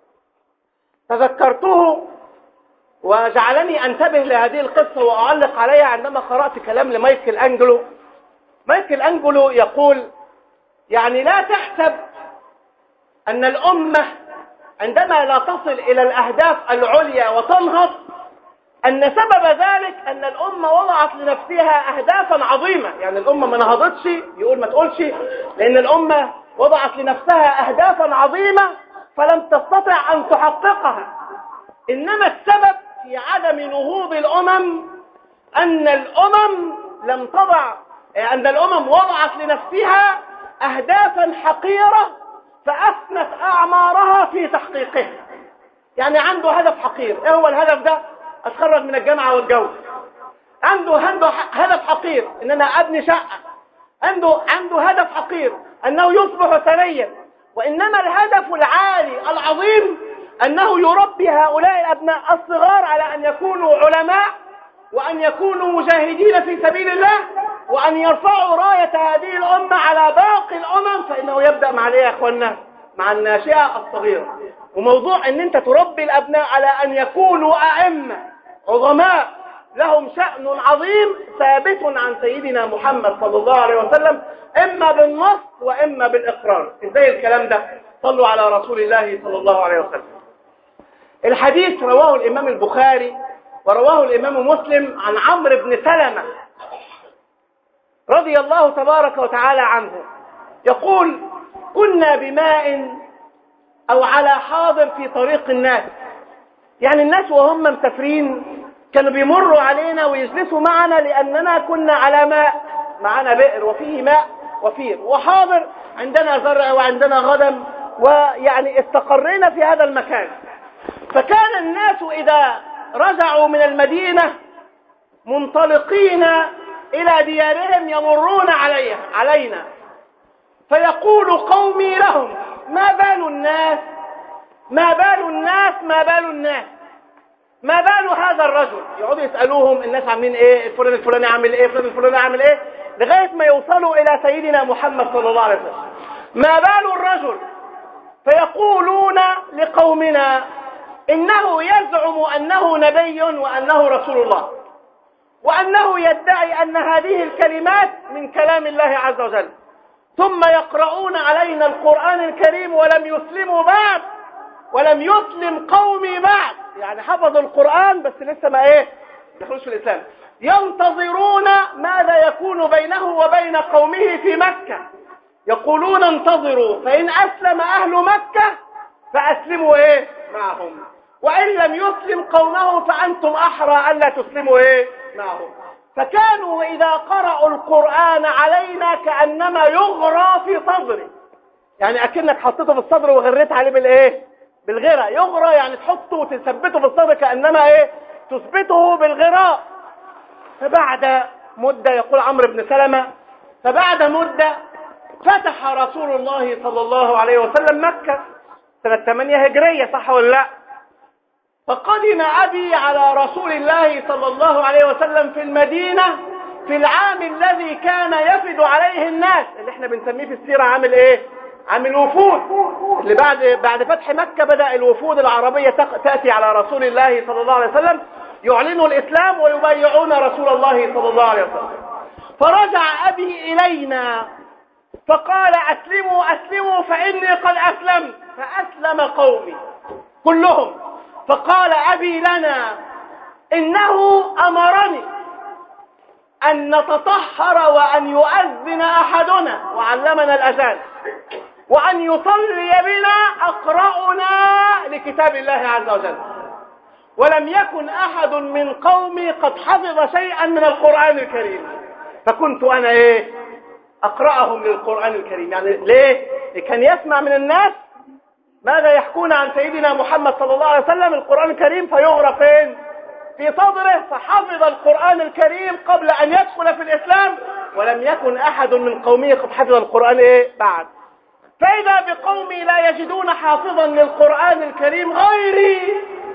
S1: تذكرته وجعلني أنتبه لهذه القصة وأعلق عليها عندما قرأت كلام لمايكل أنجلو. مايكل أنجلو يقول يعني لا تحسب أن الأمة عندما لا تصل إلى الأهداف العليا وتنهض أن سبب ذلك أن الأمة وضعت لنفسها أهدافا عظيمة. يعني الأمة ما نهضتش يقول ما تقولش لأن الأمة وضعت لنفسها أهدافا عظيمة فلم تستطع أن تحققها، إنما السبب في عدم نهوض الأمم أن الأمم لم تضع أن الأمم وضعت لنفسها أهدافا حقيرة فأفنت أعمارها في تحقيقها. يعني عنده هدف حقير، إيه هو الهدف ده؟ أتخرج من الجامعة والجوز، عنده عنده هدف حقير ان انا ابني شقه، عنده عنده هدف حقير انه يصبح ثريا، وانما الهدف العالي العظيم انه يربي هؤلاء الابناء الصغار على ان يكونوا علماء، وان يكونوا مجاهدين في سبيل الله، وان يرفعوا رايه هذه الامه على باقي الامم. فانه يبدا مع ايه يا اخوانا؟ مع الناشئه الصغيره. وموضوع ان انت تربي الابناء على ان يكونوا ائمه عظماء لهم شأن عظيم ثابت عن سيدنا محمد صلى الله عليه وسلم، اما بالنص واما بالاقرار. ازاي الكلام ده؟ صلوا على رسول الله صلى الله عليه وسلم. الحديث رواه الامام البخاري ورواه الامام مسلم عن عمرو بن سلمة رضي الله تبارك وتعالى عنه، يقول: كنا بماء او على حاضر في طريق الناس. يعني الناس وهم مسافرين كانوا بيمروا علينا ويجلسوا معنا لاننا كنا على ماء، معنا بئر وفيه ماء وفير وحاضر، عندنا زرع وعندنا غنم، ويعني استقرينا في هذا المكان. فكان الناس اذا رجعوا من المدينة منطلقين الى ديارهم يمرون عليها علينا، فيقول قومي لهم: ما بال الناس ما بال الناس ما بال الناس ما بال هذا الرجل. يقعدوا يسألوهم الناس عاملين ايه، الفلان الفلاني عامل ايه، فلان الفلاني عامل ايه، لغاية ما يوصلوا الى سيدنا محمد صلى الله عليه وسلم: ما بال الرجل؟ فيقولون لقومنا: انه يزعم انه نبي وانه رسول الله، وانه يدعي ان هذه الكلمات من كلام الله عز وجل، ثم يقرؤون علينا القرآن الكريم ولم يسلموا بعد، ولم يسلم قومي بعد. يعني حفظوا القرآن بس لسه ما ايه دخلوش في الإسلام. ينتظرون ماذا يكون بينه وبين قومه في مكة، يقولون: انتظروا فإن أسلم أهل مكة فأسلموا ايه معهم، وإن لم يسلم قومه فأنتم أحرى ألا تسلموا ايه معهم. فكانوا إذا قرأوا القرآن علينا كأنما يغرى في صدري، يعني أكنك حطيته في الصدر وغريت عليه بالايه بالغراء. يغرى يعني تحطه وتثبته في الصدر كأنما ايه تثبته بالغراء. فبعد مدة، يقول عمرو بن سلمة، فبعد مدة فتح رسول الله صلى الله عليه وسلم مكة سنة ثمانية هجرية، صح ولا لا؟ فقدم أبي على رسول الله صلى الله عليه وسلم في المدينة في العام الذي كان يفد عليه الناس، اللي احنا بنسميه في السيرة عام الايه؟ عام الوفود، اللي بعد بعد فتح مكة بدأ الوفود العربية تأتي على رسول الله صلى الله عليه وسلم يعلنوا الإسلام ويبايعون رسول الله صلى الله عليه وسلم. فرجع أبي إلينا فقال: أسلموا أسلموا فإني قد أسلمت. فأسلم قومي كلهم. فقال أبي لنا: إنه أمرني أن نتطهر وأن يؤذن أحدنا، وعلمنا الأذان، وأن يصلي بنا أقرأنا لكتاب الله عز وجل. ولم يكن أحد من قومي قد حفظ شيئا من القرآن الكريم، فكنت أنا إيه أقرأهم للقرآن الكريم. يعني ليه؟ كان يسمع من الناس ماذا يحكون عن سيدنا محمد صلى الله عليه وسلم القرآن الكريم، فيغرى فين؟ في صدره. فحفظ القرآن الكريم قبل أن يدخل في الإسلام، ولم يكن أحد من قومه قد حفظ القرآن إيه بعد. فإذا بقومي لا يجدون حافظا للقرآن الكريم غيري،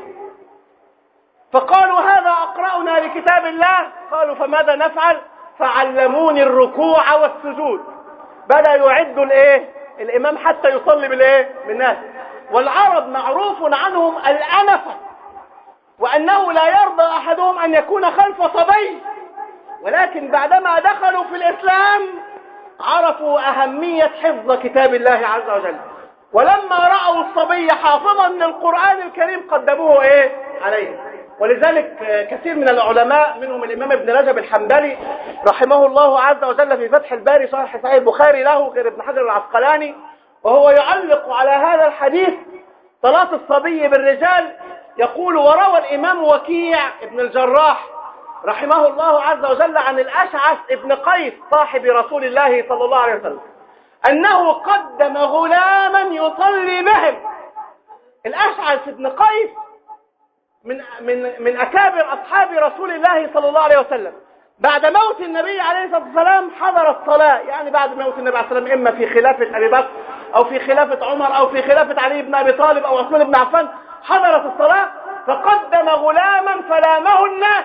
S1: فقالوا: هذا أقرأنا لكتاب الله. قالوا: فماذا نفعل؟ فعلموني الركوع والسجود. بدأ يعد الايه الإمام حتى يصلي بالايه بالناس. والعرب معروف عنهم الأنفة، وأنه لا يرضى أحدهم أن يكون خلف صبي، ولكن بعدما دخلوا في الإسلام عرفوا أهمية حفظ كتاب الله عز وجل، ولما رأوا الصبي حافظا للقرآن الكريم قدموه ايه عليه. ولذلك كثير من العلماء منهم الإمام ابن رجب الحنبلي رحمه الله عز وجل في فتح الباري شرح صحيح البخاري له غير ابن حجر العسقلاني، وهو يعلق على هذا الحديث صلاة الصبي بالرجال، يقول: وروى الإمام وكيع ابن الجراح رحمه الله عز وجل عن الأشعث ابن قيس صاحب رسول الله صلى الله عليه وسلم أنه قدم غلاما يصلي بهم. الأشعث ابن قيس من من من اكابر اصحاب رسول الله صلى الله عليه وسلم بعد موت النبي عليه الصلاه والسلام حضر الصلاه، يعني بعد موت النبي عليه الصلاه والسلام اما في خلافه ابي بكر او في خلافه عمر او في خلافه علي بن ابي طالب او عثمان بن عفان، حضرت الصلاه فقدم غلاما فلامه الناس.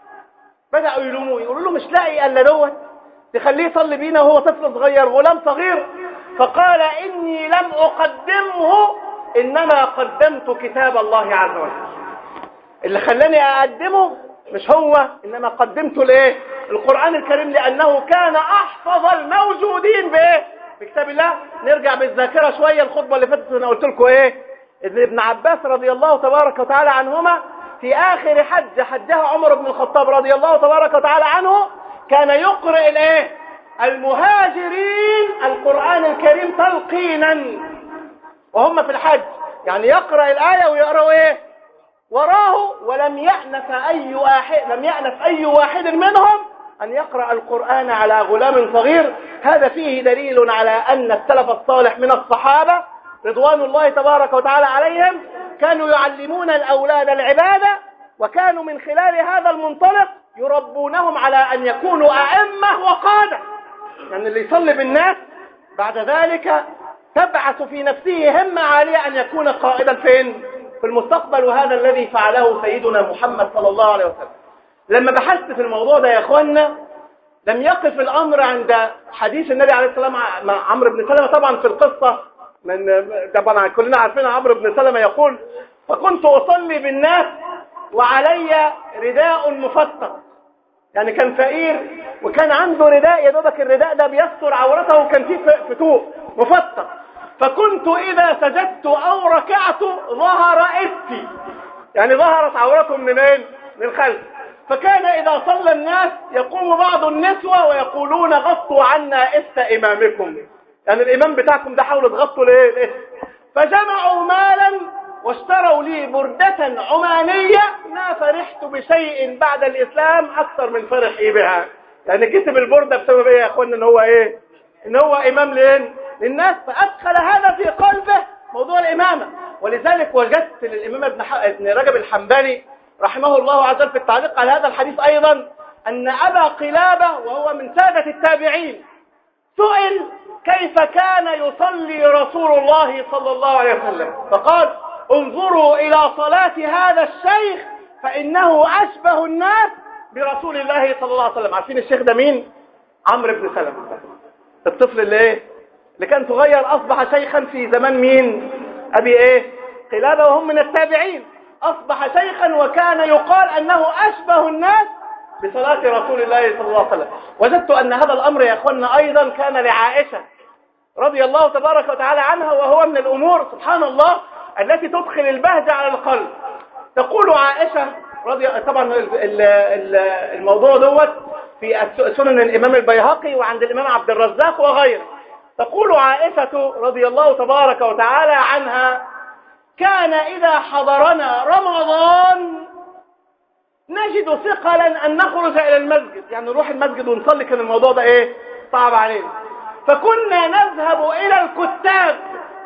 S1: بداوا يلوموه يقولوا له مش لاقي الا دوت تخليه يصلي بينا وهو طفل صغير غلام صغير، فقال اني لم اقدمه انما قدمت كتاب الله عز وجل. اللي خلاني اقدمه مش هو، انما قدمته لايه؟ القرآن الكريم، لانه كان احفظ الموجودين بايه؟ بكتاب الله. نرجع بالذاكرة شوية الخطبة اللي فاتت انا قلت لكم ايه؟ ان ابن عباس رضي الله تبارك وتعالى عنهما في اخر حج حجها عمر بن الخطاب رضي الله تبارك وتعالى عنه كان يقرئ الايه؟ المهاجرين القرآن الكريم تلقينا وهم في الحج، يعني يقرأ الآية ويقرأوا ايه؟ وراه. ولم يأنف أي واحد لم يأنف أي واحد منهم أن يقرأ القرآن على غلام صغير. هذا فيه دليل على أن السلف الصالح من الصحابة رضوان الله تبارك وتعالى عليهم كانوا يعلمون الأولاد العبادة، وكانوا من خلال هذا المنطلق يربونهم على أن يكونوا أئمة وقادة، يعني اللي يصلي بالناس بعد ذلك تبعث في نفسه همة عالية أن يكون قائدا فين؟ في المستقبل. وهذا الذي فعله سيدنا محمد صلى الله عليه وسلم. لما بحثت في الموضوع ده يا اخوانا لم يقف الامر عند حديث النبي عليه الصلاه والسلام مع عمرو بن سلمة. طبعا في القصه من طبعا كلنا عارفين عمرو بن سلمة يقول فكنت اصلي بالناس وعلي رداء مفتق، يعني كان فقير وكان عنده رداء يا دوبك الرداء ده بيستر عورته وكان فيه فتوق مفتق، فكنت إذا سجدت أو ركعت ظهر إفتي، يعني ظهرت عورتهم منين؟ من خلف. فكان إذا صلى الناس يقوم بعض النسوة ويقولون غطوا عنا إفت إمامكم، يعني الإمام بتاعكم ده حاولوا تغطوا ليه الإفت. فجمعوا مالا واشتروا لي بردة عمانية ما فرحت بشيء بعد الإسلام أكثر من فرحي بها، يعني كتب البردة بسبب إيه يا أخوانا؟ إن هو إيه؟ إن هو إمام لين؟ للناس. فأدخل هذا في قلبه موضوع الإمامة. ولذلك وجدت للإمام ابن, ح... ابن رجب الحنبلي رحمه الله عز وجل في التعليق على هذا الحديث أيضا أن أبا قلابة وهو من سادة التابعين سئل كيف كان يصلي رسول الله صلى الله عليه وسلم، فقال انظروا إلى صلاة هذا الشيخ فإنه أشبه الناس برسول الله صلى الله عليه وسلم. عارفين الشيخ ده مين؟ عمرو بن سلمة، الطفل اللي ايه؟ اللي كان صغير أصبح شيخا في زمان مين؟ أبي ايه؟ قلابة، وهم من التابعين. أصبح شيخا وكان يقال أنه أشبه الناس بصلاة رسول الله صلى الله عليه وسلم. وجدت أن هذا الأمر يا أخوانا أيضا كان لعائشة رضي الله تبارك وتعالى عنها، وهو من الأمور سبحان الله التي تدخل البهجة على القلب. تقول عائشة رضي طبعا الموضوع دوت في سنن الإمام البيهقي وعند الإمام عبد الرزاق وغيره. تقول عائشة رضي الله تبارك وتعالى عنها كان إذا حضرنا رمضان نجد ثقلا أن نخرج إلى المسجد، يعني نروح المسجد ونصلي، كان الموضوع ده إيه؟ صعب علينا. فكنا نذهب إلى الكتاب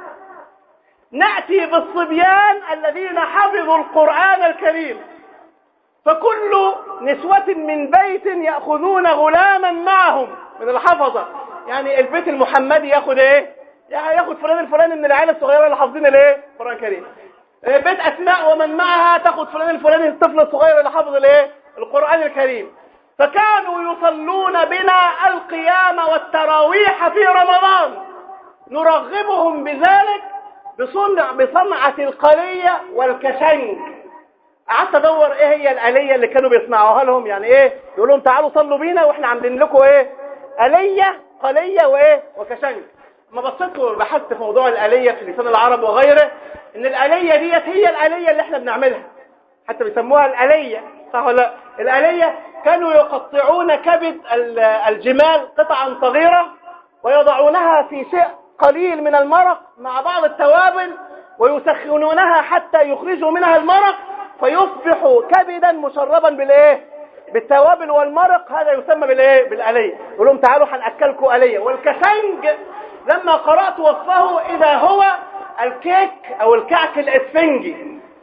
S1: نأتي بالصبيان الذين حفظوا القرآن الكريم، فكل نسوة من بيت يأخذون غلاما معهم من الحفظة، يعني البيت المحمدي ياخد ايه؟ يعني ياخد فلان الفلاني من العيال الصغيرة اللي حافظين الايه؟ القرآن الكريم. بيت أسماء ومن معها تاخد فلان الفلاني الطفل الصغير اللي حافظ الايه؟ القرآن الكريم. فكانوا يصلون بنا القيام والتراويح في رمضان، نرغبهم بذلك بصنع بصنعة القلية والكشنج. قعدت ادور ايه هي الآلية اللي كانوا بيصنعوها لهم، يعني ايه؟ يقول لهم تعالوا صلوا بينا واحنا عاملين لكم ايه؟ آلية قلية وايه؟ وكشنج. ما بصيت وبحثت في موضوع الآلية في لسان العرب وغيره، ان الآلية ديت هي الآلية اللي احنا بنعملها، حتى بيسموها الآلية، صح ولا لا؟ الآلية كانوا يقطعون كبد الجمال قطعا صغيرة ويضعونها في شيء قليل من المرق مع بعض التوابل ويسخنونها حتى يخرجوا منها المرق فيصبح كبدا مشربا بالايه؟ بالتوابل والمرق. هذا يسمى بالايه؟ بالآلية. يقول لهم تعالوا هنأكلكم آلية. والكشنج لما قرأت وصفه إذا هو الكيك أو الكعك الإسفنجي،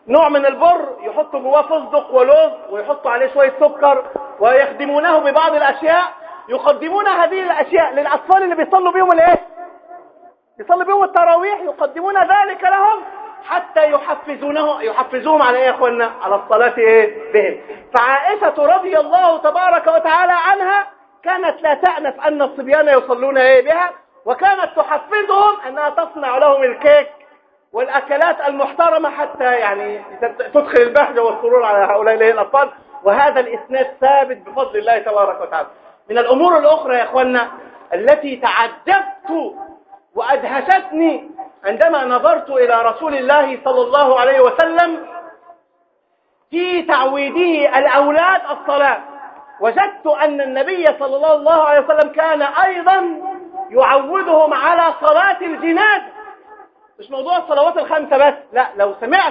S1: نوع من البر يحطوا جواه فستق ولوز ويحطوا عليه شوية سكر ويخدمونه ببعض الأشياء، يقدمون هذه الأشياء للأطفال اللي بيصلوا بيهم الايه؟ يصلوا بيهم التراويح، يقدمون ذلك لهم حتى يحفزونه يحفزوهم على ايه يا اخوانا؟ على الصلاة ايه بهم. فعائشة رضي الله تبارك وتعالى عنها كانت لا تأنف أن الصبيان يصلون ايه بها، وكانت تحفزهم أنها تصنع لهم الكيك والأكلات المحترمة حتى يعني تدخل البهجة والسرور على هؤلاء الأطفال. وهذا الإسناد ثابت بفضل الله تبارك وتعالى. من الأمور الأخرى يا أخوانا التي تعجبت وأدهشتني عندما نظرت إلى رسول الله صلى الله عليه وسلم في تعويده الأولاد الصلاة، وجدت أن النبي صلى الله عليه وسلم كان أيضا يعودهم على صلاة الجنازة. مش موضوع الصلوات الخمسة بس، لا، لو سمعت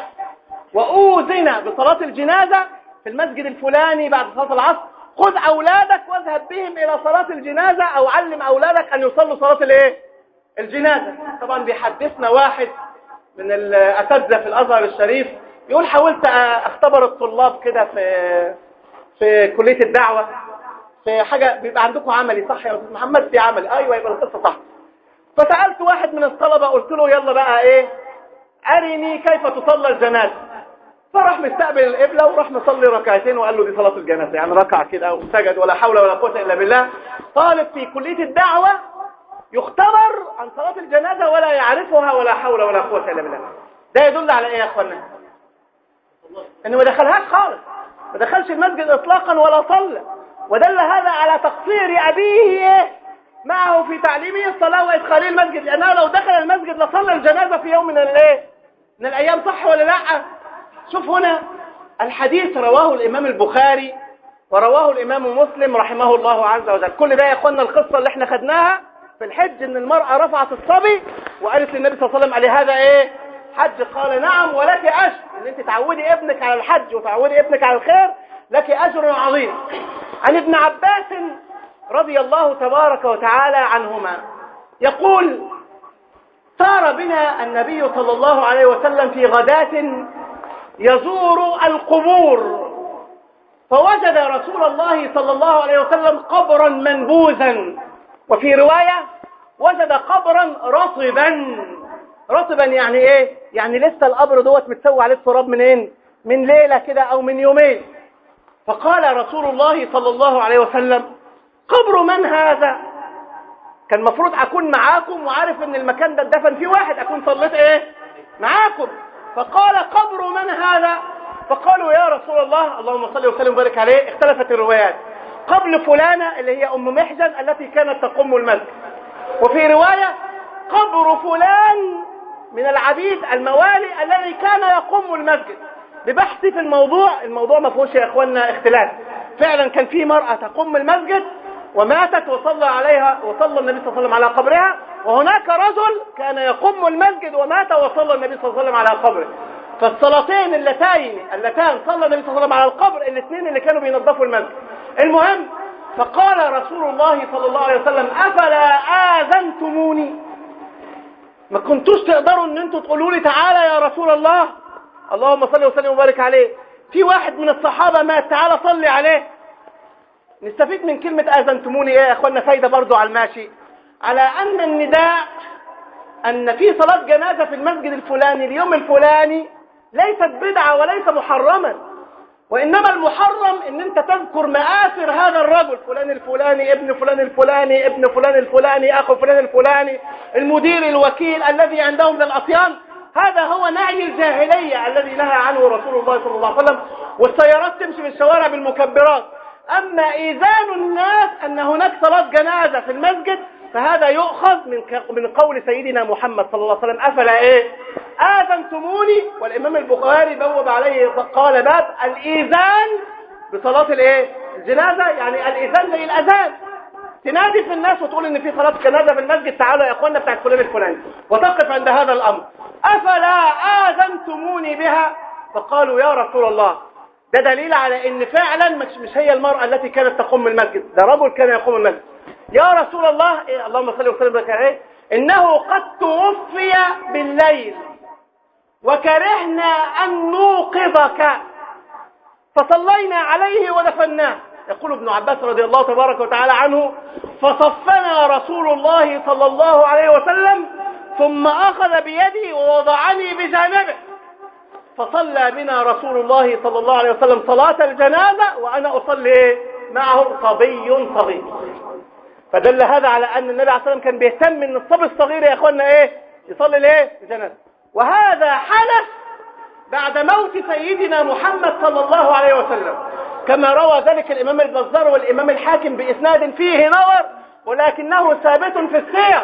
S1: وأوذن بصلاة الجنازة في المسجد الفلاني بعد صلاة العصر، خذ أولادك واذهب بهم إلى صلاة الجنازة، أو علم أولادك أن يصلوا صلاة الإيه؟ الجنازة. طبعا بيحدثنا واحد من الأساتذة في الأزهر الشريف يقول حاولت أختبر الطلاب كده في في كلية الدعوة في حاجة بيبقى عندكم عملي، صح يا أستاذ محمد؟ في عملي، أيوة يبقى القصة صح. فسألت واحد من الطلبة قلت له يلا بقى ايه، أرني كيف تصلى الجنازة. فراح مستقبل القبلة وراح مصلي ركعتين وقال له دي صلاة الجنازة، يعني ركع كده وسجد ولا حول ولا قوة إلا بالله. طالب في كلية الدعوة يختبر عن صلاة الجنازة ولا يعرفها ولا حول ولا قوة إلا بالله. ده يدل على ايه يا اخوانا؟ انه ما دخلهاش خالص، ما دخلش المسجد اطلاقا ولا صلى. ودل هذا على تقصير أبيه معه في تعليمه الصلاة وإدخاله المسجد، لأنه لو دخل المسجد لصلى الجنازة في يوم من الايه من الأيام، صح ولا لا؟ شوف هنا الحديث رواه الإمام البخاري ورواه الإمام مسلم رحمه الله عز وجل. كل ده يا أخوانا القصة اللي احنا خدناها في الحج، إن المرأة رفعت الصبي وقالت للنبي صلى الله عليه وسلم عليه هذا إيه؟ حج. قال نعم ولك أجر، إن أنت تعودي ابنك على الحج وتعودي ابنك على الخير لك أجر عظيم. عن ابن عباس رضي الله تبارك وتعالى عنهما يقول سار بنا النبي صلى الله عليه وسلم في غداة يزور القبور، فوجد رسول الله صلى الله عليه وسلم قبرا منبوذا، وفي رواية وجد قبرا رطبا. رطبا يعني ايه؟ يعني لسه القبر دوت متسوى عليه التراب منين؟ من ليلة كده او من يومين. فقال رسول الله صلى الله عليه وسلم قبر من هذا؟ كان مفروض اكون معاكم وعارف ان المكان ده اتدفن فيه واحد، اكون صليت ايه معاكم. فقال قبر من هذا؟ فقالوا يا رسول الله اللهم صل وسلم وبارك عليه. اختلفت الروايات، قبل فلانة اللي هي ام محجن التي كانت تقوم المسجد، وفي رواية قبر فلان من العبيد الموالي الذي كان يقوم المسجد. ببحثي في الموضوع، الموضوع ما فيهوش يا اخوانا اختلاف، فعلا كان في مرأة تقوم المسجد وماتت وصلى عليها وصلى النبي صلى الله عليه وسلم على قبرها، وهناك رجل كان يقوم المسجد ومات وصلى النبي صلى الله عليه وسلم على قبره. فالصلاتين اللتين اللتان صلى النبي صلى الله عليه وسلم على القبر الاثنين اللي كانوا بينظفوا المسجد. المهم فقال رسول الله صلى الله عليه وسلم أفلا آذنتموني؟ ما كنتوش تقدروا ان انتوا تقولوا لي تعالى يا رسول الله اللهم صل وسلم وبارك عليه، في واحد من الصحابة مات، تعالى صلي عليه. نستفيد من كلمة آذنتموني ايه يا اخوانا؟ فايدة برضو على الماشي، على ان النداء ان في صلاة جنازة في المسجد الفلاني اليوم الفلاني ليست بدعة وليس محرما، وانما المحرم ان انت تذكر مآثر هذا الرجل، فلان الفلاني ابن فلان الفلاني ابن فلان الفلاني اخو فلان الفلاني المدير الوكيل الذي عندهم ذا الاطيان. هذا هو نعي الجاهلية الذي نهى عنه رسول الله صلى الله عليه وسلم، والسيارات تمشي في الشوارع بالمكبرات. أما إيذان الناس أن هناك صلاة جنازة في المسجد فهذا يؤخذ من من قول سيدنا محمد صلى الله عليه وسلم أفلا إيه آذنتموني. والإمام البخاري بوب عليه قال باب الإيذان بصلاة الإيه الجنازة، يعني الإيذان زي الأذان، تنادي في الناس وتقول إن في صلاة جنازة في المسجد، تعالوا يا أخوانا بتاعت فلان الفلاني، وتقف عند هذا الأمر أفلا آذنتموني بها؟ فقالوا يا رسول الله ده دليل على ان فعلا مش, مش هي المرأة التي كانت تقوم المسجد، ده رجل كان يقوم المسجد. يا رسول الله إيه؟ اللهم صل وسلم عليه، انه قد توفي بالليل. وكرهنا أن نوقظك فصلينا عليه ودفناه. يقول ابن عباس رضي الله تبارك وتعالى عنه: فصفنا رسول الله صلى الله عليه وسلم ثم أخذ بيدي ووضعني بجانبه، فصلى بنا رسول الله صلى الله عليه وسلم صلاة الجنازة وأنا أصلي معه صبي صغير. فدل هذا على أن النبي عليه الصلاة والسلام كان بيهتم أن الصبي الصغير يا إخواننا إيه يصلي ليه الجنازة. وهذا حدث بعد موت سيدنا محمد صلى الله عليه وسلم، كما روى ذلك الإمام البزار والإمام الحاكم بإسناد فيه نظر، ولكنه ثابت في السير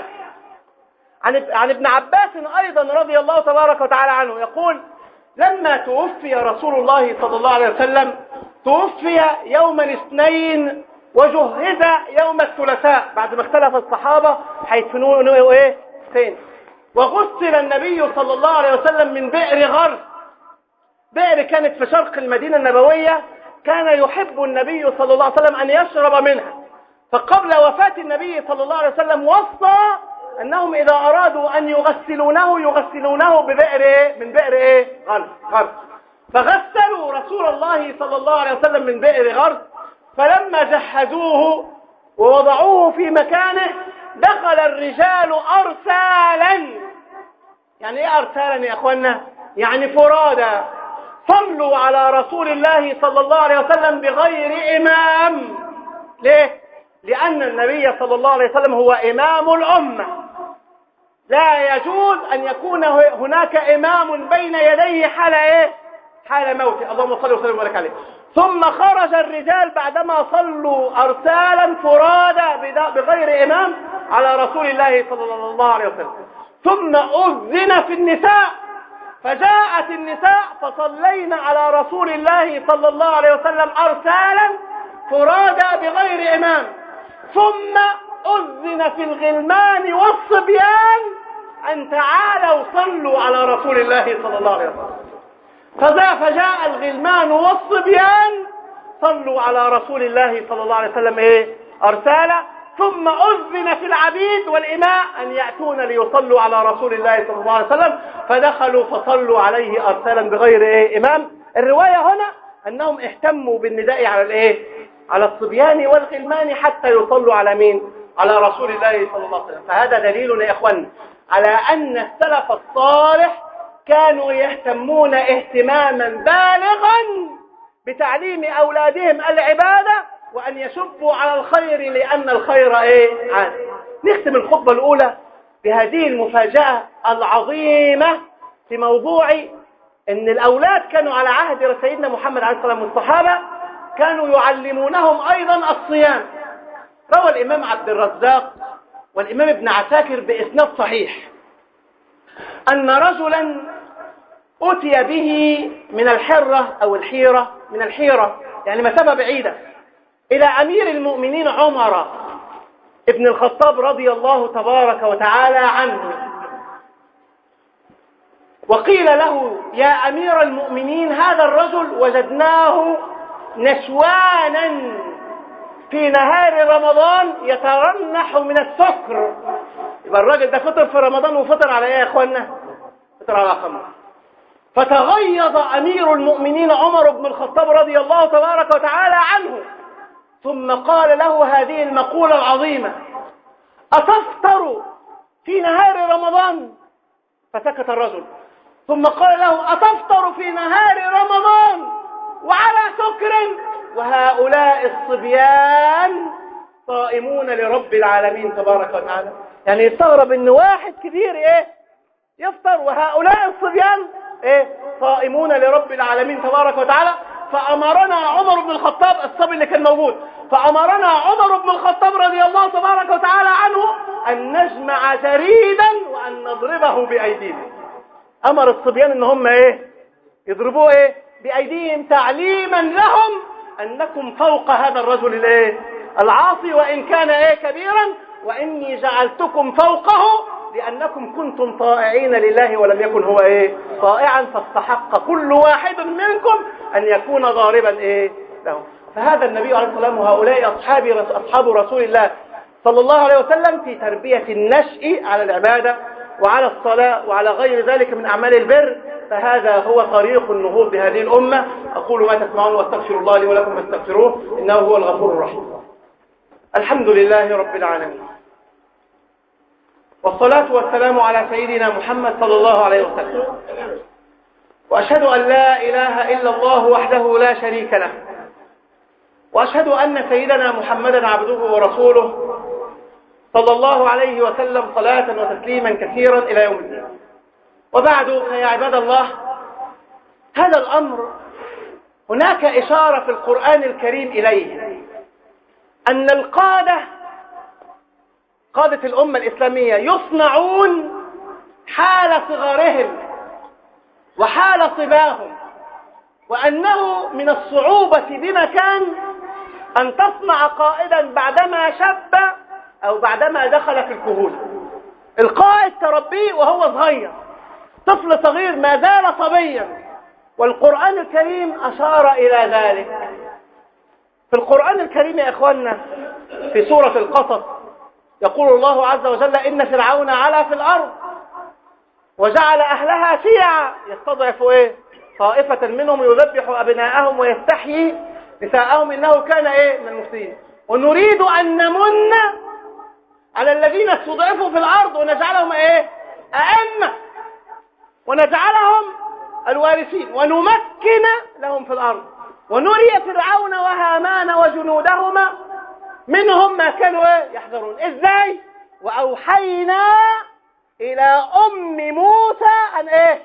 S1: عن عن ابن عباس أيضا رضي الله تبارك وتعالى عنه يقول: لما توفي رسول الله صلى الله عليه وسلم توفي يوم الاثنين وجهز يوم الثلاثاء، بعد ما اختلف الصحابة هيدفنوه ايه فين. وغسل النبي صلى الله عليه وسلم من بئر غرس. بئر كانت في شرق المدينة النبوية، كان يحب النبي صلى الله عليه وسلم أن يشرب منها، فقبل وفاة النبي صلى الله عليه وسلم وصى أنهم إذا أرادوا أن يغسلونه يغسلونه ببئر إيه؟ من بئر إيه؟ غرس. غرس. فغسلوا رسول الله صلى الله عليه وسلم من بئر غرس، فلما جهزوه ووضعوه في مكانه دخل الرجال أرسالا. يعني إيه أرسالا يا أخوانا؟ يعني فرادا، صلوا على رسول الله صلى الله عليه وسلم بغير إمام. ليه؟ لأن النبي صلى الله عليه وسلم هو إمام الأمة، لا يجوز أن يكون هناك إمام بين يديه حال إيه؟ حال موته. اللهم صل وسلم وبارك عليه. ثم خرج الرجال بعدما صلوا أرسالا فرادا بغير إمام على رسول الله صلى الله عليه وسلم. ثم أذن في النساء، فجاءت النساء فصلينا على رسول الله صلى الله عليه وسلم أرسالا فرادا بغير إمام. ثم أذن في الغلمان والصبيان أن تعالوا صلوا على رسول الله صلى الله عليه وسلم. فذا فجاء الغلمان والصبيان صلوا على رسول الله صلى الله عليه وسلم إيه؟ أرسالا. ثم أذن في العبيد والإماء أن يأتون ليصلوا على رسول الله صلى الله عليه وسلم، فدخلوا فصلوا عليه أرسالا بغير إيه؟ إمام. الرواية هنا أنهم اهتموا بالنداء على الإيه؟ على الصبيان والغلمان حتى يصلوا على مين؟ على رسول الله صلى الله عليه وسلم. فهذا دليل يا إخوان على أن السلف الصالح كانوا يهتمون اهتماما بالغا بتعليم أولادهم العبادة وأن يشبوا على الخير، لأن الخير إيه؟ عاد. نختم الخطبة الأولى بهذه المفاجأة العظيمة في موضوع أن الأولاد كانوا على عهد سيدنا محمد عليه الصلاة والسلام والصحابة كانوا يعلمونهم أيضا الصيام. روى الإمام عبد الرزاق والإمام ابن عساكر بإسناد صحيح أن رجلا أتي به من الحرة أو الحيرة، من الحيرة يعني مسافة بعيدة، إلى أمير المؤمنين عمر ابن الخطاب رضي الله تبارك وتعالى عنه، وقيل له: يا أمير المؤمنين، هذا الرجل وجدناه نشوانا في نهار رمضان يترنح من السكر. يبقى الراجل ده فطر في رمضان وفطر على ايه يا اخوانا؟ فطر على خمر. فتغيظ امير المؤمنين عمر بن الخطاب رضي الله تبارك وتعالى عنه، ثم قال له هذه المقولة العظيمة: أتفطر في نهار رمضان؟ فسكت الرجل، ثم قال له: أتفطر في نهار رمضان وعلى سكر؟ وهؤلاء الصبيان صائمون لرب العالمين تبارك وتعالى. يعني يستغرب ان واحد كبير ايه يفطر وهؤلاء الصبيان ايه صائمون لرب العالمين تبارك وتعالى. فأمرنا عمر بن الخطاب، الصبي اللي كان موجود، فأمرنا عمر بن الخطاب رضي الله تبارك وتعالى عنه أن نجمع جريدا وأن نضربه بأيدينا. أمر الصبيان ان هم ايه يضربوه ايه بأيديهم تعليما لهم أنكم فوق هذا الرجل الايه العاصي وإن كان ايه كبيرا، وإني جعلتكم فوقه لأنكم كنتم طائعين لله ولم يكن هو ايه طائعا، فاستحق كل واحد منكم أن يكون ضاربا ايه له. فهذا النبي عليه الصلاة والسلام وهؤلاء أصحاب أصحاب رسول الله صلى الله عليه وسلم في تربية النشء على العبادة وعلى الصلاة وعلى غير ذلك من أعمال البر فهذا هو طريق النهوض بهذه الأمة. أقول ما تسمعون واستغفر الله لي ولكم فاستغفروه إنه هو الغفور الرحيم. الحمد لله رب العالمين، والصلاة والسلام على سيدنا محمد صلى الله عليه وسلم، وأشهد أن لا إله إلا الله وحده لا شريك له، وأشهد أن سيدنا محمدا عبده ورسوله صلى الله عليه وسلم صلاة وتسليما كثيرا إلى يوم الدين. وبعد، يا عباد الله، هذا الأمر هناك إشارة في القرآن الكريم إليه، أن القادة قادة الأمة الإسلامية يصنعون حال صغارهم وحال صباهم، وأنه من الصعوبة بمكان أن تصنع قائدا بعدما شب أو بعدما دخل في الكهولة. القائد تربيه وهو صغير، طفل صغير ما زال صبيا، والقرآن الكريم أشار إلى ذلك. في القرآن الكريم يا إخواننا في سورة القصص يقول الله عز وجل: إن فرعون علا في الأرض وجعل أهلها شيعا يستضعف إيه؟ طائفة منهم يذبح أبناءهم ويستحيي نساءهم إنه كان إيه؟ من المفسدين. ونريد أن نمن على الذين استضعفوا في الأرض ونجعلهم إيه؟ أئمة، ونجعلهم الوارثين، ونمكن لهم في الأرض، ونري فرعون وهامان وجنودهما منهم ما كانوا إيه؟ يحذرون. إزاي؟ وأوحينا إلى أم موسى أن إيه؟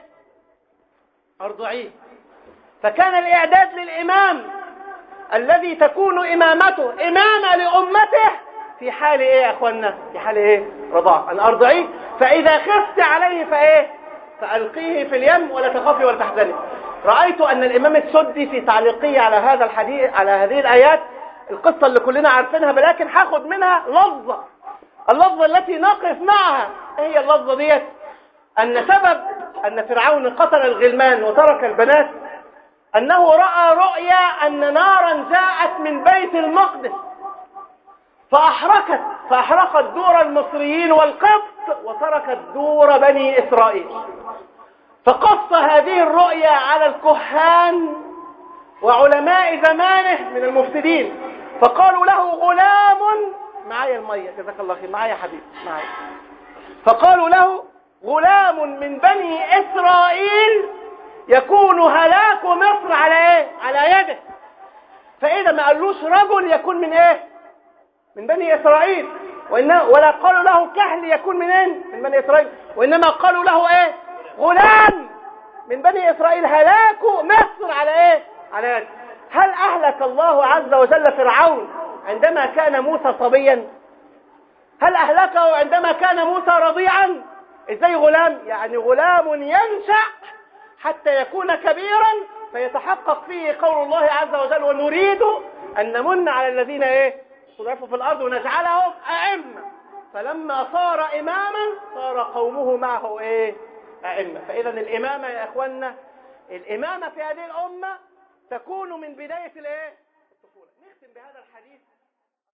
S1: أرضعيه. فكان الإعداد للإمام الذي تكون إمامته إمامة لأمته في حال إيه يا أخوانا؟ في حال إيه؟ رضاع. أن أرضعيه، فإذا خفت عليه فإيه؟ فألقيه في اليم ولا تخافي ولا تحزني. رأيت أن الإمام السدي في تعليقه على هذا الحديث على هذه الآيات القصة اللي كلنا عارفينها، ولكن هاخد منها لفظة، اللفظة التي نقف معها. هي اللفظة ديت أن سبب أن فرعون قتل الغلمان وترك البنات أنه رأى رؤيا أن نارا جاءت من بيت المقدس فأحرقت فأحرقت دور المصريين والقبط وتركت دور بني إسرائيل. فقص هذه الرؤيا على الكهان وعلماء زمانه من المفسدين، فقالوا له: غلام معايا المية، جزاك الله خير، معايا يا حبيبي معايا. فقالوا له: غلام من بني إسرائيل يكون هلاك مصر على ايه؟ على يده. فإذا ما قالوش رجل يكون من ايه؟ من بني إسرائيل، وإنما ولا قالوا له كهل يكون منين؟ من بني إسرائيل، وإنما قالوا له ايه؟ غلام من بني إسرائيل هلاك مصر على ايه؟ على يده. هل أهلك الله عز وجل فرعون عندما كان موسى صبيا؟ هل أهلكه عندما كان موسى رضيعا؟ ازاي غلام؟ يعني غلام ينشأ حتى يكون كبيرا فيتحقق فيه قول الله عز وجل: ونريد أن نمن على الذين ايه؟ استضعفوا في الأرض ونجعلهم أئمة. فلما صار إماما صار قومه معه ايه؟ أئمة. فإذا الإمامة يا إخوانا، الإمامة في هذه الأمة تكون من بداية الايه؟ الطفولة. نختم بهذا الحديث